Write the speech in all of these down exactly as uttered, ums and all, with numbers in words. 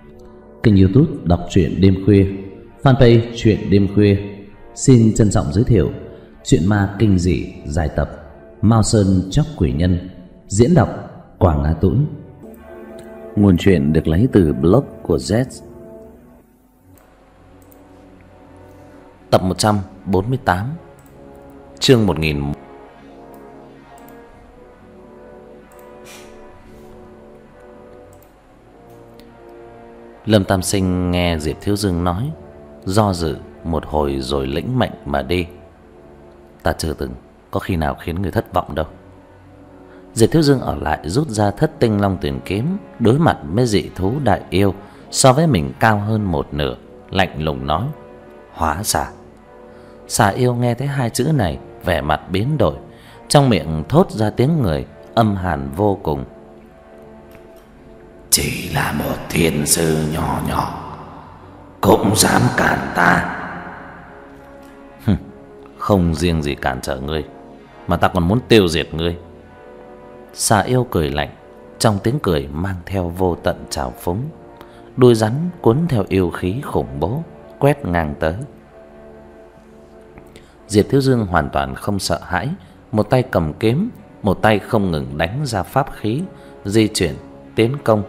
Kênh YouTube đọc truyện đêm khuya, fanpage truyện đêm khuya xin trân trọng giới thiệu truyện ma kinh dị dài tập Mao Sơn Chóc Quỷ Nhân, diễn đọc Quảng Á Tũng. Nguồn truyện được lấy từ blog của Z. Tập một trăm bốn mươi tám, chương một nghìn. Lâm Tam Sinh nghe Diệp Thiếu Dương nói, do dự một hồi rồi lĩnh mệnh mà đi. Ta chưa từng có khi nào khiến người thất vọng đâu. Diệp Thiếu Dương ở lại rút ra thất tinh long tuyển kiếm, đối mặt với dị thú đại yêu so với mình cao hơn một nửa, lạnh lùng nói: hóa xà. Xà yêu nghe thấy hai chữ này, vẻ mặt biến đổi, trong miệng thốt ra tiếng người âm hàn vô cùng. Chỉ là một thiên sư nhỏ nhỏ cũng dám cản ta. Hừm, không riêng gì cản trở ngươi, mà ta còn muốn tiêu diệt ngươi. Xà yêu cười lạnh, trong tiếng cười mang theo vô tận trào phúng. Đuôi rắn cuốn theo yêu khí khủng bố quét ngang tới. Diệp Thiếu Dương hoàn toàn không sợ hãi, một tay cầm kiếm, một tay không ngừng đánh ra pháp khí, di chuyển tiến công.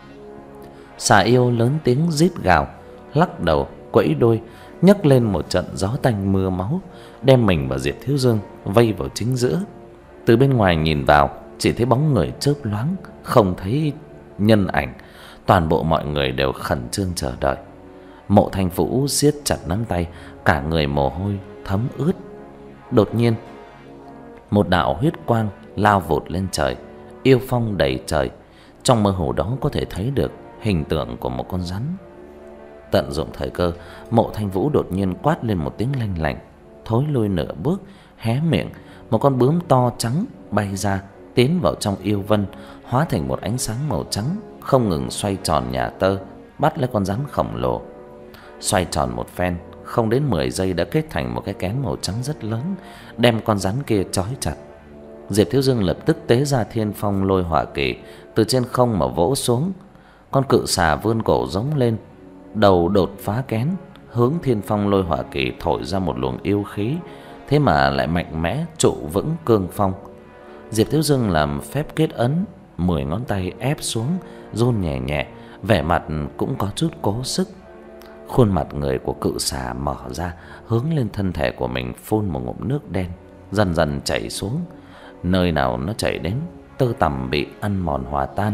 Xà yêu lớn tiếng rít gào, lắc đầu quẫy đuôi, nhấc lên một trận gió tanh mưa máu, đem mình và Diệp Thiếu Dương vây vào chính giữa. Từ bên ngoài nhìn vào, chỉ thấy bóng người chớp loáng, không thấy nhân ảnh. Toàn bộ mọi người đều khẩn trương chờ đợi. Mộ Thanh Vũ siết chặt nắm tay, cả người mồ hôi thấm ướt. Đột nhiên, một đạo huyết quang lao vụt lên trời, yêu phong đầy trời. Trong mơ hồ đó có thể thấy được hình tượng của một con rắn. Tận dụng thời cơ, Mộ Thanh Vũ đột nhiên quát lên một tiếng lanh lảnh, thối lui nửa bước, hé miệng, một con bướm to trắng bay ra, tiến vào trong yêu vân, hóa thành một ánh sáng màu trắng, không ngừng xoay tròn nhà tơ, bắt lấy con rắn khổng lồ. Xoay tròn một phen, không đến mười giây đã kết thành một cái kén màu trắng rất lớn, đem con rắn kia trói chặt. Diệp Thiếu Dương lập tức tế ra Thiên Phong Lôi Hỏa Kỳ, từ trên không mà vỗ xuống. Con cự xà vươn cổ giống lên, đầu đột phá kén, hướng Thiên Phong Lôi Hỏa Kỳ thổi ra một luồng yêu khí, thế mà lại mạnh mẽ trụ vững cương phong. Diệp Thiếu Dương làm phép kết ấn, mười ngón tay ép xuống, run nhẹ nhẹ, vẻ mặt cũng có chút cố sức. Khuôn mặt người của cự xà mở ra, hướng lên thân thể của mình phun một ngụm nước đen, dần dần chảy xuống. Nơi nào nó chảy đến, tơ tằm bị ăn mòn hòa tan.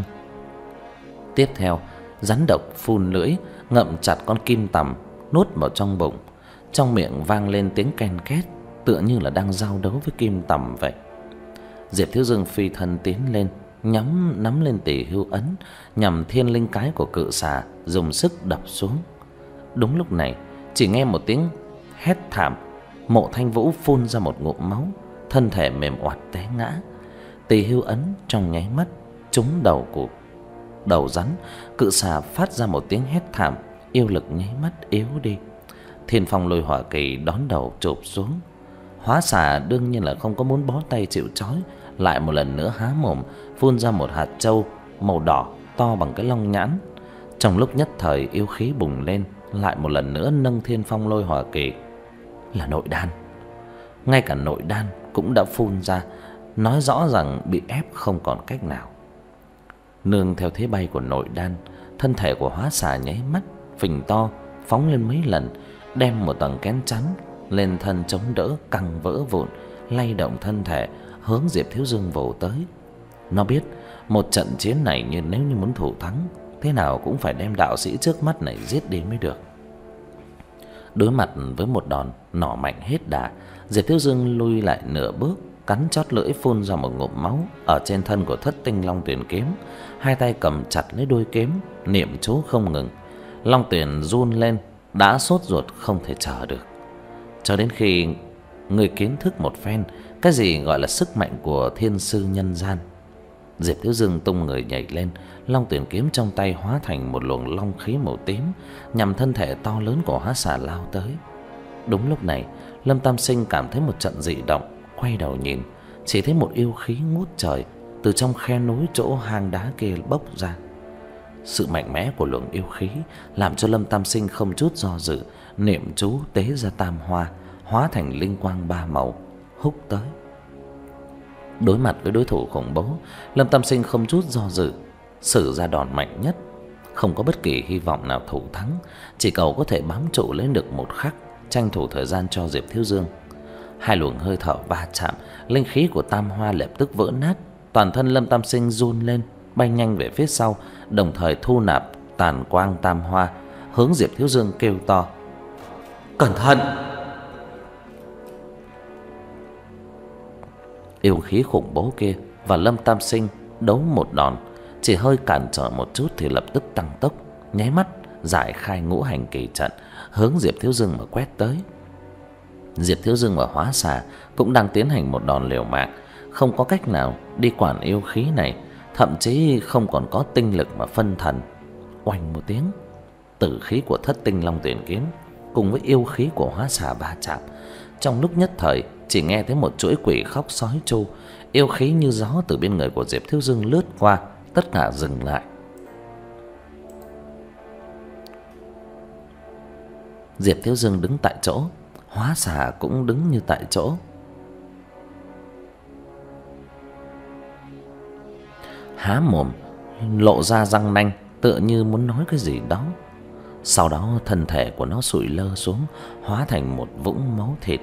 Tiếp theo, rắn độc phun lưỡi, ngậm chặt con kim tằm, nuốt vào trong bụng. Trong miệng vang lên tiếng ken két, tựa như là đang giao đấu với kim tằm vậy. Diệp Thiếu Dương phi thân tiến lên, nhắm nắm lên Tỷ Hưu ấn, nhằm thiên linh cái của cự xà, dùng sức đập xuống. Đúng lúc này, chỉ nghe một tiếng hét thảm, Mộ Thanh Vũ phun ra một ngụm máu, thân thể mềm oặt té ngã. Tỷ Hưu ấn trong nháy mắt trúng đầu của đầu rắn, cự xà phát ra một tiếng hét thảm, yêu lực nháy mắt yếu đi. Thiên Phong Lôi Hỏa Kỳ đón đầu chụp xuống. Hóa xà đương nhiên là không có muốn bó tay chịu trói, lại một lần nữa há mồm phun ra một hạt châu màu đỏ to bằng cái long nhãn. Trong lúc nhất thời yêu khí bùng lên, lại một lần nữa nâng Thiên Phong Lôi Hỏa Kỳ. Là nội đan. Ngay cả nội đan cũng đã phun ra, nói rõ rằng bị ép không còn cách nào. Nương theo thế bay của nội đan, thân thể của hóa xà nháy mắt phình to, phóng lên mấy lần, đem một tầng kén chắn lên thân chống đỡ, căng vỡ vụn, lay động thân thể hướng Diệp Thiếu Dương vồ tới. Nó biết một trận chiến này như nếu như muốn thủ thắng, thế nào cũng phải đem đạo sĩ trước mắt này giết đi mới được. Đối mặt với một đòn nỏ mạnh hết đà, Diệp Thiếu Dương lui lại nửa bước, cắn chót lưỡi phun ra một ngụm máu ở trên thân của thất tinh long tuyển kiếm, hai tay cầm chặt lấy đuôi kiếm, niệm chú không ngừng. Long tuyển run lên, đã sốt ruột không thể chờ được. Cho đến khi người kiến thức một phen cái gì gọi là sức mạnh của thiên sư nhân gian, Diệp Thiếu Dương tung người nhảy lên, long tuyển kiếm trong tay hóa thành một luồng long khí màu tím, nhằm thân thể to lớn của hóa xà lao tới. Đúng lúc này, Lâm Tam Sinh cảm thấy một trận dị động, quay đầu nhìn, chỉ thấy một yêu khí ngút trời từ trong khe núi chỗ hang đá kia bốc ra. Sự mạnh mẽ của luồng yêu khí làm cho Lâm Tam Sinh không chút do dự, niệm chú tế ra tam hoa, hóa thành linh quang ba màu húc tới. Đối mặt với đối thủ khủng bố, Lâm Tam Sinh không chút do dự sử ra đòn mạnh nhất. Không có bất kỳ hy vọng nào thủ thắng, chỉ cầu có thể bám trụ lên được một khắc, tranh thủ thời gian cho Diệp Thiếu Dương. Hai luồng hơi thở va chạm, linh khí của tam hoa lập tức vỡ nát, toàn thân Lâm Tam Sinh run lên, bay nhanh về phía sau, đồng thời thu nạp tàn quang tam hoa, hướng Diệp Thiếu Dương kêu to: "Cẩn thận!" Yêu khí khủng bố kia và Lâm Tam Sinh đấu một đòn, chỉ hơi cản trở một chút thì lập tức tăng tốc, nháy mắt giải khai ngũ hành kỳ trận, hướng Diệp Thiếu Dương mà quét tới. Diệp Thiếu Dương và Hóa Xà cũng đang tiến hành một đòn liều mạng, không có cách nào đi quản yêu khí này, thậm chí không còn có tinh lực mà phân thần. Oanh một tiếng, tử khí của Thất Tinh Long Tuyển Kiếm cùng với yêu khí của Hóa Xà va chạm. Trong lúc nhất thời, chỉ nghe thấy một chuỗi quỷ khóc sói tru, yêu khí như gió từ bên người của Diệp Thiếu Dương lướt qua, tất cả dừng lại. Diệp Thiếu Dương đứng tại chỗ, Hóa Xà cũng đứng như tại chỗ. Há mồm lộ ra răng nanh, tựa như muốn nói cái gì đó. Sau đó thân thể của nó sụi lơ xuống, hóa thành một vũng máu thịt.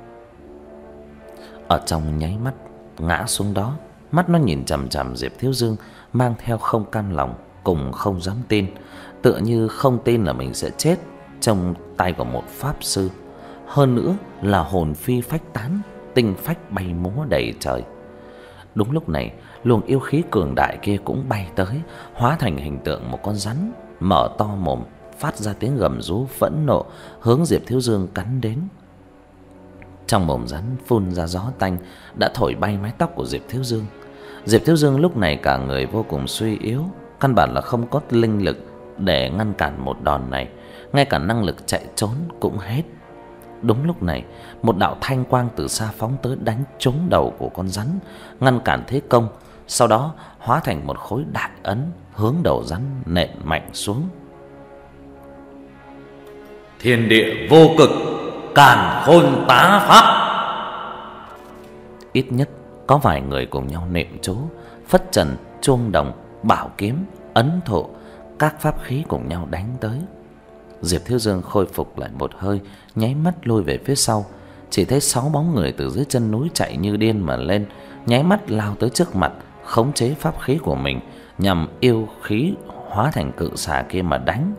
Ở trong nháy mắt ngã xuống đó, mắt nó nhìn chằm chằm Diệp Thiếu Dương, mang theo không cam lòng cùng không dám tin, tựa như không tin là mình sẽ chết trong tay của một pháp sư, hơn nữa là hồn phi phách tán, tinh phách bay múa đầy trời. Đúng lúc này, luồng yêu khí cường đại kia cũng bay tới, hóa thành hình tượng một con rắn, mở to mồm, phát ra tiếng gầm rú phẫn nộ, hướng Diệp Thiếu Dương cắn đến. Trong mồm rắn phun ra gió tanh, đã thổi bay mái tóc của Diệp Thiếu Dương. Diệp Thiếu Dương lúc này cả người vô cùng suy yếu, căn bản là không có linh lực để ngăn cản một đòn này, ngay cả năng lực chạy trốn cũng hết. Đúng lúc này, một đạo thanh quang từ xa phóng tới, đánh trúng đầu của con rắn, ngăn cản thế công, sau đó hóa thành một khối đại ấn hướng đầu rắn nện mạnh xuống. Thiên địa vô cực, càn khôn tá pháp. Ít nhất có vài người cùng nhau niệm chú, phất trần, chuông đồng, bảo kiếm, ấn thổ, các pháp khí cùng nhau đánh tới. Diệp Thiếu Dương khôi phục lại một hơi, nháy mắt lùi về phía sau, chỉ thấy sáu bóng người từ dưới chân núi chạy như điên mà lên, nháy mắt lao tới trước mặt, khống chế pháp khí của mình nhằm yêu khí hóa thành cự xà kia mà đánh.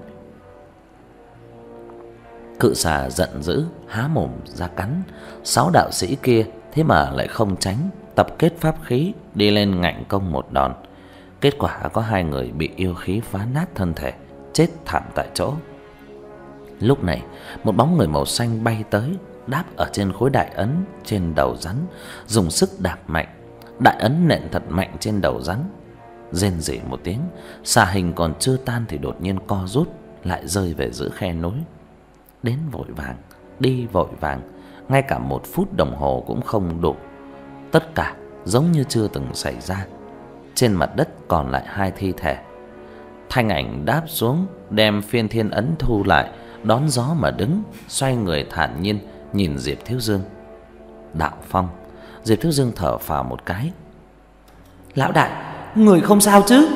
Cự xà giận dữ há mồm ra cắn, sáu đạo sĩ kia thế mà lại không tránh, tập kết pháp khí đi lên ngạnh công một đòn. Kết quả có hai người bị yêu khí phá nát thân thể, chết thảm tại chỗ. Lúc này, một bóng người màu xanh bay tới, đáp ở trên khối đại ấn trên đầu rắn, dùng sức đạp mạnh. Đại ấn nện thật mạnh trên đầu rắn. Rên rỉ một tiếng, xà hình còn chưa tan thì đột nhiên co rút, lại rơi về giữa khe núi. Đến vội vàng, đi vội vàng, ngay cả một phút đồng hồ cũng không đủ. Tất cả giống như chưa từng xảy ra. Trên mặt đất còn lại hai thi thể. Thanh ảnh đáp xuống, đem phiên thiên ấn thu lại, đón gió mà đứng, xoay người thản nhiên nhìn Diệp Thiếu Dương. Đạo phong. Diệp Thiếu Dương thở phào một cái. Lão đại, người không sao chứ?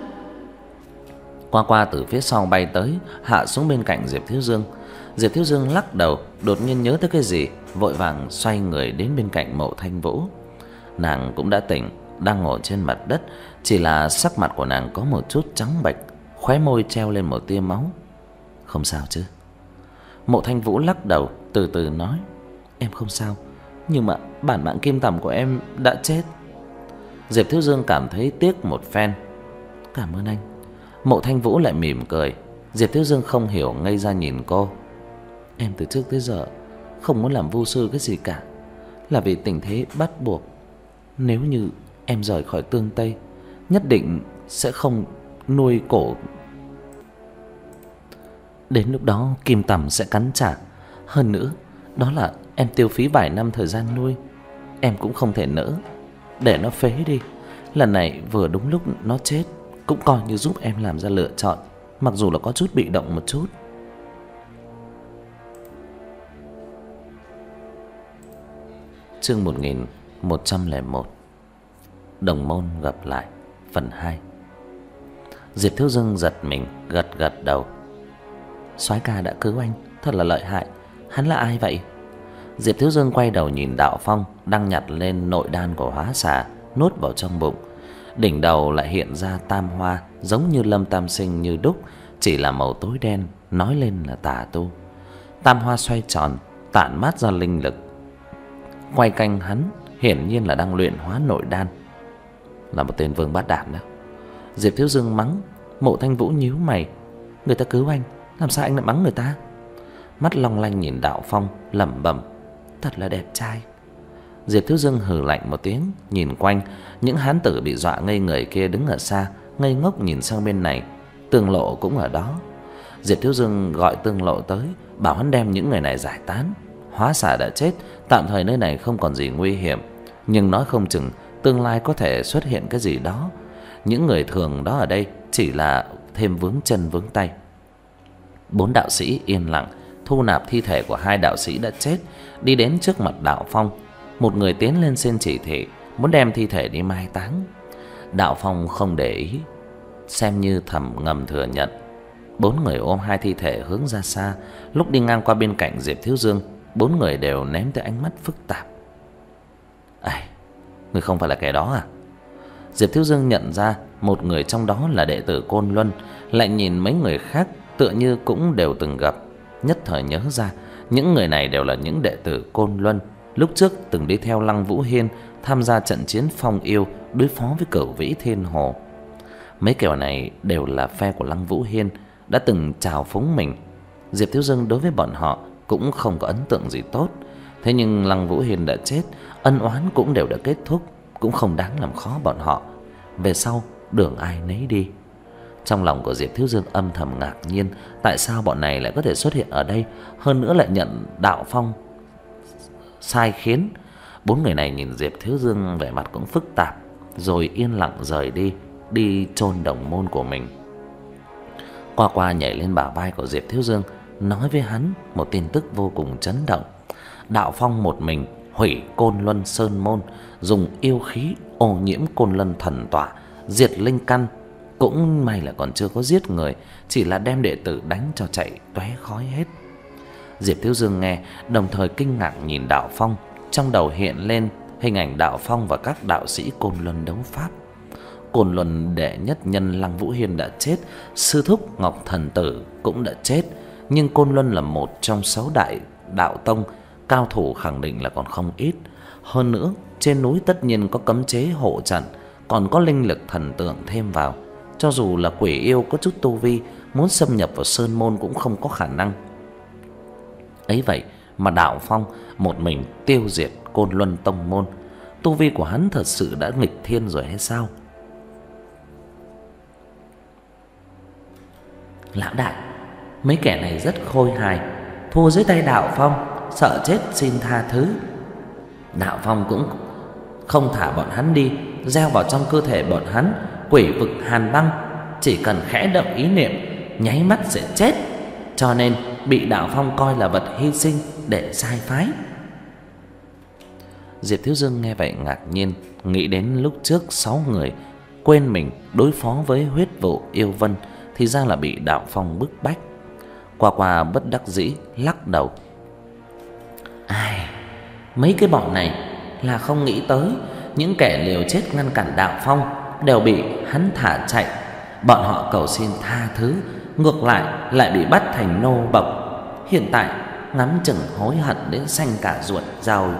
Qua qua từ phía sau bay tới, hạ xuống bên cạnh Diệp Thiếu Dương. Diệp Thiếu Dương lắc đầu, đột nhiên nhớ tới cái gì, vội vàng xoay người đến bên cạnh Mộ Thanh Vũ. Nàng cũng đã tỉnh, đang ngồi trên mặt đất, chỉ là sắc mặt của nàng có một chút trắng bệch, khóe môi treo lên một tia máu. Không sao chứ? Mộ Thanh Vũ lắc đầu, từ từ nói, em không sao, nhưng mà bản mạng kim tầm của em đã chết. Diệp Thiếu Dương cảm thấy tiếc một phen. Cảm ơn anh. Mộ Thanh Vũ lại mỉm cười. Diệp Thiếu Dương không hiểu, ngây ra nhìn cô. Em từ trước tới giờ không muốn làm vu sư cái gì cả, là vì tình thế bắt buộc. Nếu như em rời khỏi Tương Tây, nhất định sẽ không nuôi cổ. Đến lúc đó kim tầm sẽ cắn trả. Hơn nữa, đó là em tiêu phí vài năm thời gian nuôi, em cũng không thể nỡ để nó phế đi. Lần này vừa đúng lúc nó chết, cũng coi như giúp em làm ra lựa chọn, mặc dù là có chút bị động một chút. Chương một nghìn một trăm lẻ một. Đồng môn gặp lại phần hai. Diệp Thiếu Dương giật mình, gật gật đầu. Soái ca đã cứu anh, thật là lợi hại. Hắn là ai vậy? Diệp Thiếu Dương quay đầu nhìn Đạo Phong đang nhặt lên nội đan của hóa xà, nuốt vào trong bụng. Đỉnh đầu lại hiện ra tam hoa, giống như Lâm Tam Sinh như đúc, chỉ là màu tối đen, nói lên là tà tu. Tam hoa xoay tròn, tản mát ra linh lực. Quay canh hắn, hiển nhiên là đang luyện hóa nội đan. Là một tên vương bát đản đó. Diệp Thiếu Dương mắng. Mộ Thanh Vũ nhíu mày. Người ta cứu anh, làm sao anh lại mắng người ta? Mắt long lanh nhìn Đạo Phong, lẩm bẩm. Thật là đẹp trai. Diệp Thiếu Dương hừ lạnh một tiếng, nhìn quanh. Những hán tử bị dọa ngây người kia đứng ở xa, ngây ngốc nhìn sang bên này. Tương Lộ cũng ở đó. Diệp Thiếu Dương gọi Tương Lộ tới, bảo hắn đem những người này giải tán. Hóa xà đã chết, tạm thời nơi này không còn gì nguy hiểm, nhưng nói không chừng tương lai có thể xuất hiện cái gì đó. Những người thường đó ở đây chỉ là thêm vướng chân vướng tay. Bốn đạo sĩ yên lặng thu nạp thi thể của hai đạo sĩ đã chết, đi đến trước mặt Đạo Phong. Một người tiến lên xin chỉ thị, muốn đem thi thể đi mai táng. Đạo Phong không để ý, xem như thầm ngầm thừa nhận. Bốn người ôm hai thi thể hướng ra xa. Lúc đi ngang qua bên cạnh Diệp Thiếu Dương, bốn người đều ném tới ánh mắt phức tạp. Ai, người không phải là kẻ đó à? Diệp Thiếu Dương nhận ra một người trong đó là đệ tử Côn Luân, lại nhìn mấy người khác tựa như cũng đều từng gặp. Nhất thời nhớ ra, những người này đều là những đệ tử Côn Luân, lúc trước từng đi theo Lăng Vũ Hiên tham gia trận chiến Phong Yêu, đối phó với Cửu Vĩ Thiên Hồ. Mấy kẻ này đều là phe của Lăng Vũ Hiên, đã từng trào phúng mình. Diệp Thiếu Dương đối với bọn họ cũng không có ấn tượng gì tốt. Thế nhưng Lăng Vũ Hiên đã chết, ân oán cũng đều đã kết thúc, cũng không đáng làm khó bọn họ. Về sau đường ai nấy đi. Trong lòng của Diệp Thiếu Dương âm thầm ngạc nhiên, tại sao bọn này lại có thể xuất hiện ở đây, hơn nữa lại nhận Đạo Phong sai khiến. Bốn người này nhìn Diệp Thiếu Dương vẻ mặt cũng phức tạp, rồi yên lặng rời đi, đi chôn đồng môn của mình. Qua qua nhảy lên bả vai của Diệp Thiếu Dương, nói với hắn một tin tức vô cùng chấn động. Đạo Phong một mình hủy Côn Luân Sơn môn, dùng yêu khí ô nhiễm Côn Luân thần tọa, diệt linh căn. Cũng may là còn chưa có giết người, chỉ là đem đệ tử đánh cho chạy tóe khói hết. Diệp Thiếu Dương nghe, đồng thời kinh ngạc nhìn Đạo Phong. Trong đầu hiện lên hình ảnh Đạo Phong và các đạo sĩ Côn Luân đấu pháp. Côn Luân đệ nhất nhân Lăng Vũ Hiên đã chết, sư thúc Ngọc Thần Tử cũng đã chết, nhưng Côn Luân là một trong sáu đại đạo tông, cao thủ khẳng định là còn không ít. Hơn nữa, trên núi tất nhiên có cấm chế hộ trận, còn có linh lực thần tượng thêm vào. Cho dù là quỷ yêu có chút tu vi, muốn xâm nhập vào sơn môn cũng không có khả năng. Ấy vậy mà Đạo Phong một mình tiêu diệt Côn Luân tông môn, tu vi của hắn thật sự đã nghịch thiên rồi hay sao? Lão đại, mấy kẻ này rất khôi hài, thua dưới tay Đạo Phong, sợ chết xin tha thứ. Đạo Phong cũng không thả bọn hắn đi, gieo vào trong cơ thể bọn hắn quỷ vực hàn băng, chỉ cần khẽ động ý niệm, nháy mắt sẽ chết, cho nên bị Đạo Phong coi là vật hy sinh để sai phái. Diệp Thiếu Dương nghe vậy ngạc nhiên, nghĩ đến lúc trước sáu người quên mình đối phó với huyết vụ yêu vân, thì ra là bị Đạo Phong bức bách. Qua qua bất đắc dĩ lắc đầu. Ai, mấy cái bọn này là không nghĩ tới những kẻ liều chết ngăn cản Đạo Phong đều bị hắn thả chạy. Bọn họ cầu xin tha thứ, ngược lại lại bị bắt thành nô bộc. Hiện tại ngắm chừng hối hận đến xanh cả ruột rau.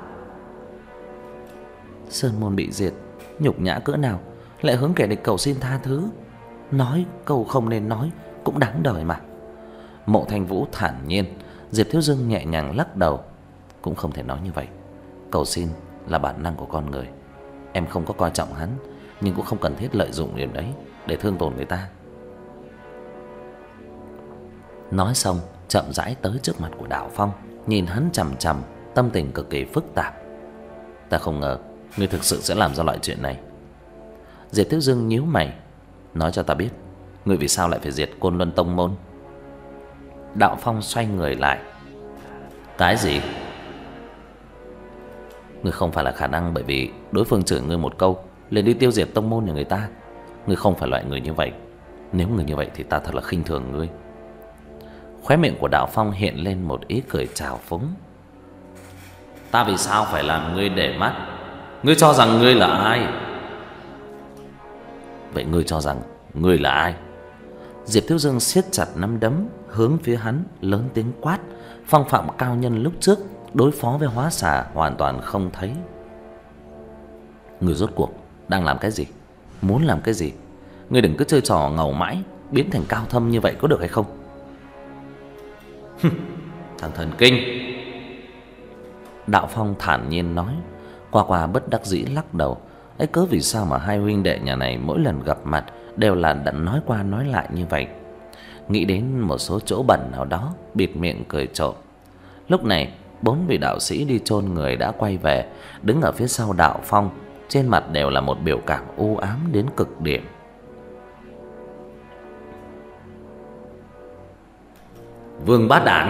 Sơn môn bị diệt, nhục nhã cỡ nào, lại hướng kẻ địch cầu xin tha thứ. Nói câu không nên nói cũng đáng đời mà. Mộ Thanh Vũ thản nhiên. Diệp Thiếu Dương nhẹ nhàng lắc đầu. Cũng không thể nói như vậy. Cầu xin là bản năng của con người. Em không có coi trọng hắn, nhưng cũng không cần thiết lợi dụng điểm đấy để thương tổn người ta. Nói xong chậm rãi tới trước mặt của Đạo Phong, nhìn hắn chằm chằm, tâm tình cực kỳ phức tạp. Ta không ngờ ngươi thực sự sẽ làm ra loại chuyện này. Diệp Thiếu Dương nhíu mày. Nói cho ta biết, ngươi vì sao lại phải diệt Côn Luân Tông môn? Đạo Phong xoay người lại. Cái gì? Ngươi không phải là khả năng bởi vì đối phương chửi ngươi một câu liền đi tiêu diệt tông môn nhà người ta. Ngươi không phải loại người như vậy. Nếu người như vậy thì ta thật là khinh thường ngươi. Khóe miệng của Đạo Phong hiện lên một ý cười trào phúng. Ta vì sao phải làm ngươi để mắt? Ngươi cho rằng ngươi là ai? Vậy ngươi cho rằng ngươi là ai? Diệp Thiếu Dương siết chặt nắm đấm hướng phía hắn lớn tiếng quát. Phong phạm cao nhân lúc trước đối phó với hóa xà hoàn toàn không thấy. Ngươi rốt cuộc đang làm cái gì? Muốn làm cái gì? Ngươi đừng cứ chơi trò ngầu mãi, biến thành cao thâm như vậy có được hay không? Thằng thần kinh. Đạo Phong thản nhiên nói. Qua qua bất đắc dĩ lắc đầu. Ấy cớ vì sao mà hai huynh đệ nhà này mỗi lần gặp mặt đều là đặng nói qua nói lại như vậy? Nghĩ đến một số chỗ bẩn nào đó, bịt miệng cười trộm. Lúc này bốn vị đạo sĩ đi chôn người đã quay về, đứng ở phía sau Đạo Phong, trên mặt đều là một biểu cảm u ám đến cực điểm. Vương Bát Đản!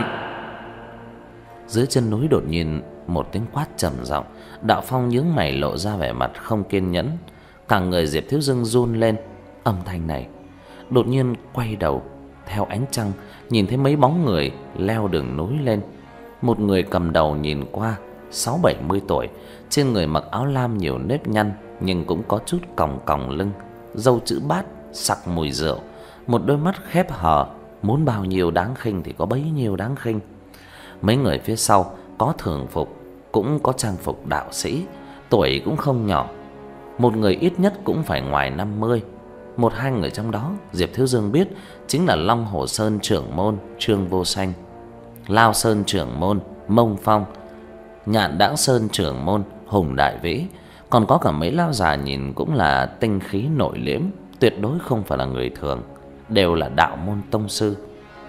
Dưới chân núi đột nhiên một tiếng quát trầm giọng. Đạo Phong nhướng mày lộ ra vẻ mặt không kiên nhẫn. Cả người Diệp Thiếu Dương run lên. Âm thanh này đột nhiên quay đầu theo ánh trăng, nhìn thấy mấy bóng người leo đường núi lên. Một người cầm đầu nhìn qua sáu bảy mươi tuổi, trên người mặc áo lam nhiều nếp nhăn nhưng cũng có chút còng còng lưng, râu chữ bát sặc mùi rượu, một đôi mắt khép hờ, muốn bao nhiêu đáng khinh thì có bấy nhiêu đáng khinh. Mấy người phía sau có thường phục, cũng có trang phục đạo sĩ, tuổi cũng không nhỏ. Một người ít nhất cũng phải ngoài năm mươi. Một hai người trong đó Diệp Thiếu Dương biết chính là Long Hồ Sơn trưởng môn Trương Vô Sanh, Lao Sơn trưởng môn Mông Phong, Nhạn Đãng Sơn trưởng môn Hùng Đại Vĩ. Còn có cả mấy lão già nhìn cũng là tinh khí nội liễm, tuyệt đối không phải là người thường, đều là đạo môn tông sư.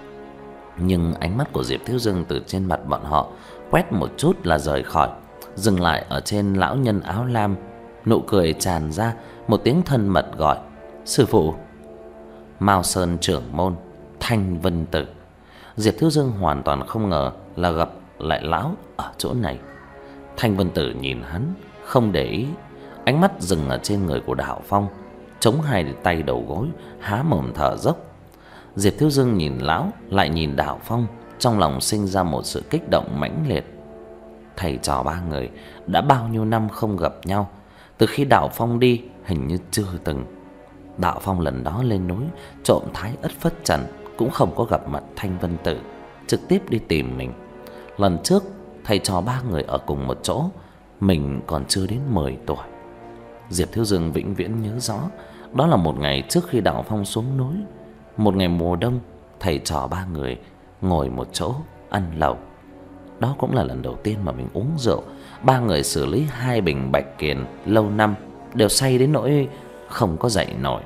Nhưng ánh mắt của Diệp Thiếu Dương từ trên mặt bọn họ quét một chút là rời khỏi, dừng lại ở trên lão nhân áo lam. Nụ cười tràn ra, một tiếng thân mật gọi: "Sư phụ." Mao Sơn trưởng môn Thanh Vân Tử. Diệp Thiếu Dương hoàn toàn không ngờ là gặp lại lão ở chỗ này. Thanh Vân Tử nhìn hắn không để ý, ánh mắt dừng ở trên người của Đạo Phong, chống hai tay đầu gối, há mồm thở dốc. Diệp Thiếu Dương nhìn lão lại nhìn Đạo Phong, trong lòng sinh ra một sự kích động mãnh liệt. Thầy trò ba người đã bao nhiêu năm không gặp nhau, từ khi Đạo Phong đi hình như chưa từng. Đạo Phong lần đó lên núi trộm Thái Ất Phất Trần cũng không có gặp mặt Thanh Vân Tử, trực tiếp đi tìm mình. Lần trước thầy trò ba người ở cùng một chỗ, mình còn chưa đến mười tuổi. Diệp Thiếu Dương vĩnh viễn nhớ rõ, đó là một ngày trước khi Đạo Phong xuống núi, một ngày mùa đông, thầy trò ba người ngồi một chỗ ăn lẩu. Đó cũng là lần đầu tiên mà mình uống rượu. Ba người xử lý hai bình Bạch Kiền lâu năm, đều say đến nỗi không có dậy nổi.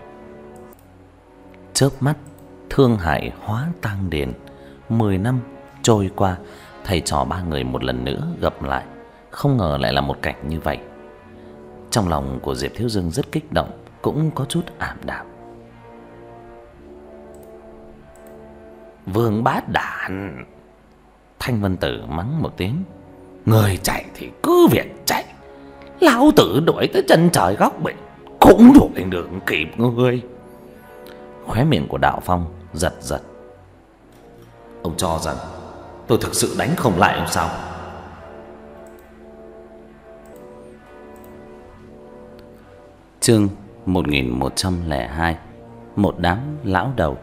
Chớp mắt, thương hải hóa tang điền. Mười năm trôi qua, thầy trò ba người một lần nữa gặp lại, không ngờ lại là một cảnh như vậy. Trong lòng của Diệp Thiếu Dương rất kích động, cũng có chút ảm đạm. Vương Bát Đản! Thanh Vân Tử mắng một tiếng. Người chạy thì cứ việc chạy, lão tử đuổi tới chân trời góc biển cũng đuổi được kịp ngươi. Khóe miệng của Đạo Phong giật giật. Ông cho rằng tôi thực sự đánh không lại ông sao? Chương một nghìn một trăm lẻ hai. Một đám lão đầu.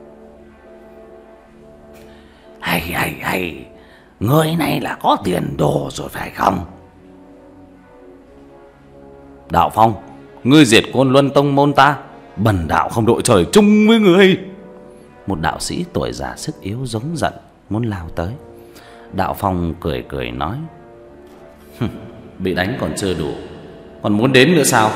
Hay hay hay, người này là có tiền đồ rồi phải không? Đạo Phong, ngươi diệt Côn Luân Tông môn ta, bần đạo không đội trời chung với ngươi. Một đạo sĩ tuổi già sức yếu giống giận, muốn lao tới. Đạo Phong cười cười nói: bị đánh còn chưa đủ, còn muốn đến nữa sao?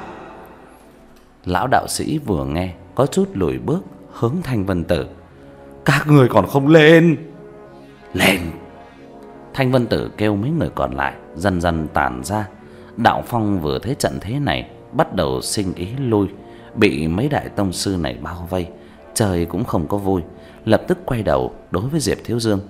Lão đạo sĩ vừa nghe có chút lùi bước hướng Thanh Vân Tử. Các người còn không lên? Lên! Thanh Vân Tử kêu mấy người còn lại dần dần tản ra. Đạo Phong vừa thấy trận thế này, bắt đầu sinh ý lui, bị mấy đại tông sư này bao vây, trời cũng không có vui, lập tức quay đầu đối với Diệp Thiếu Dương.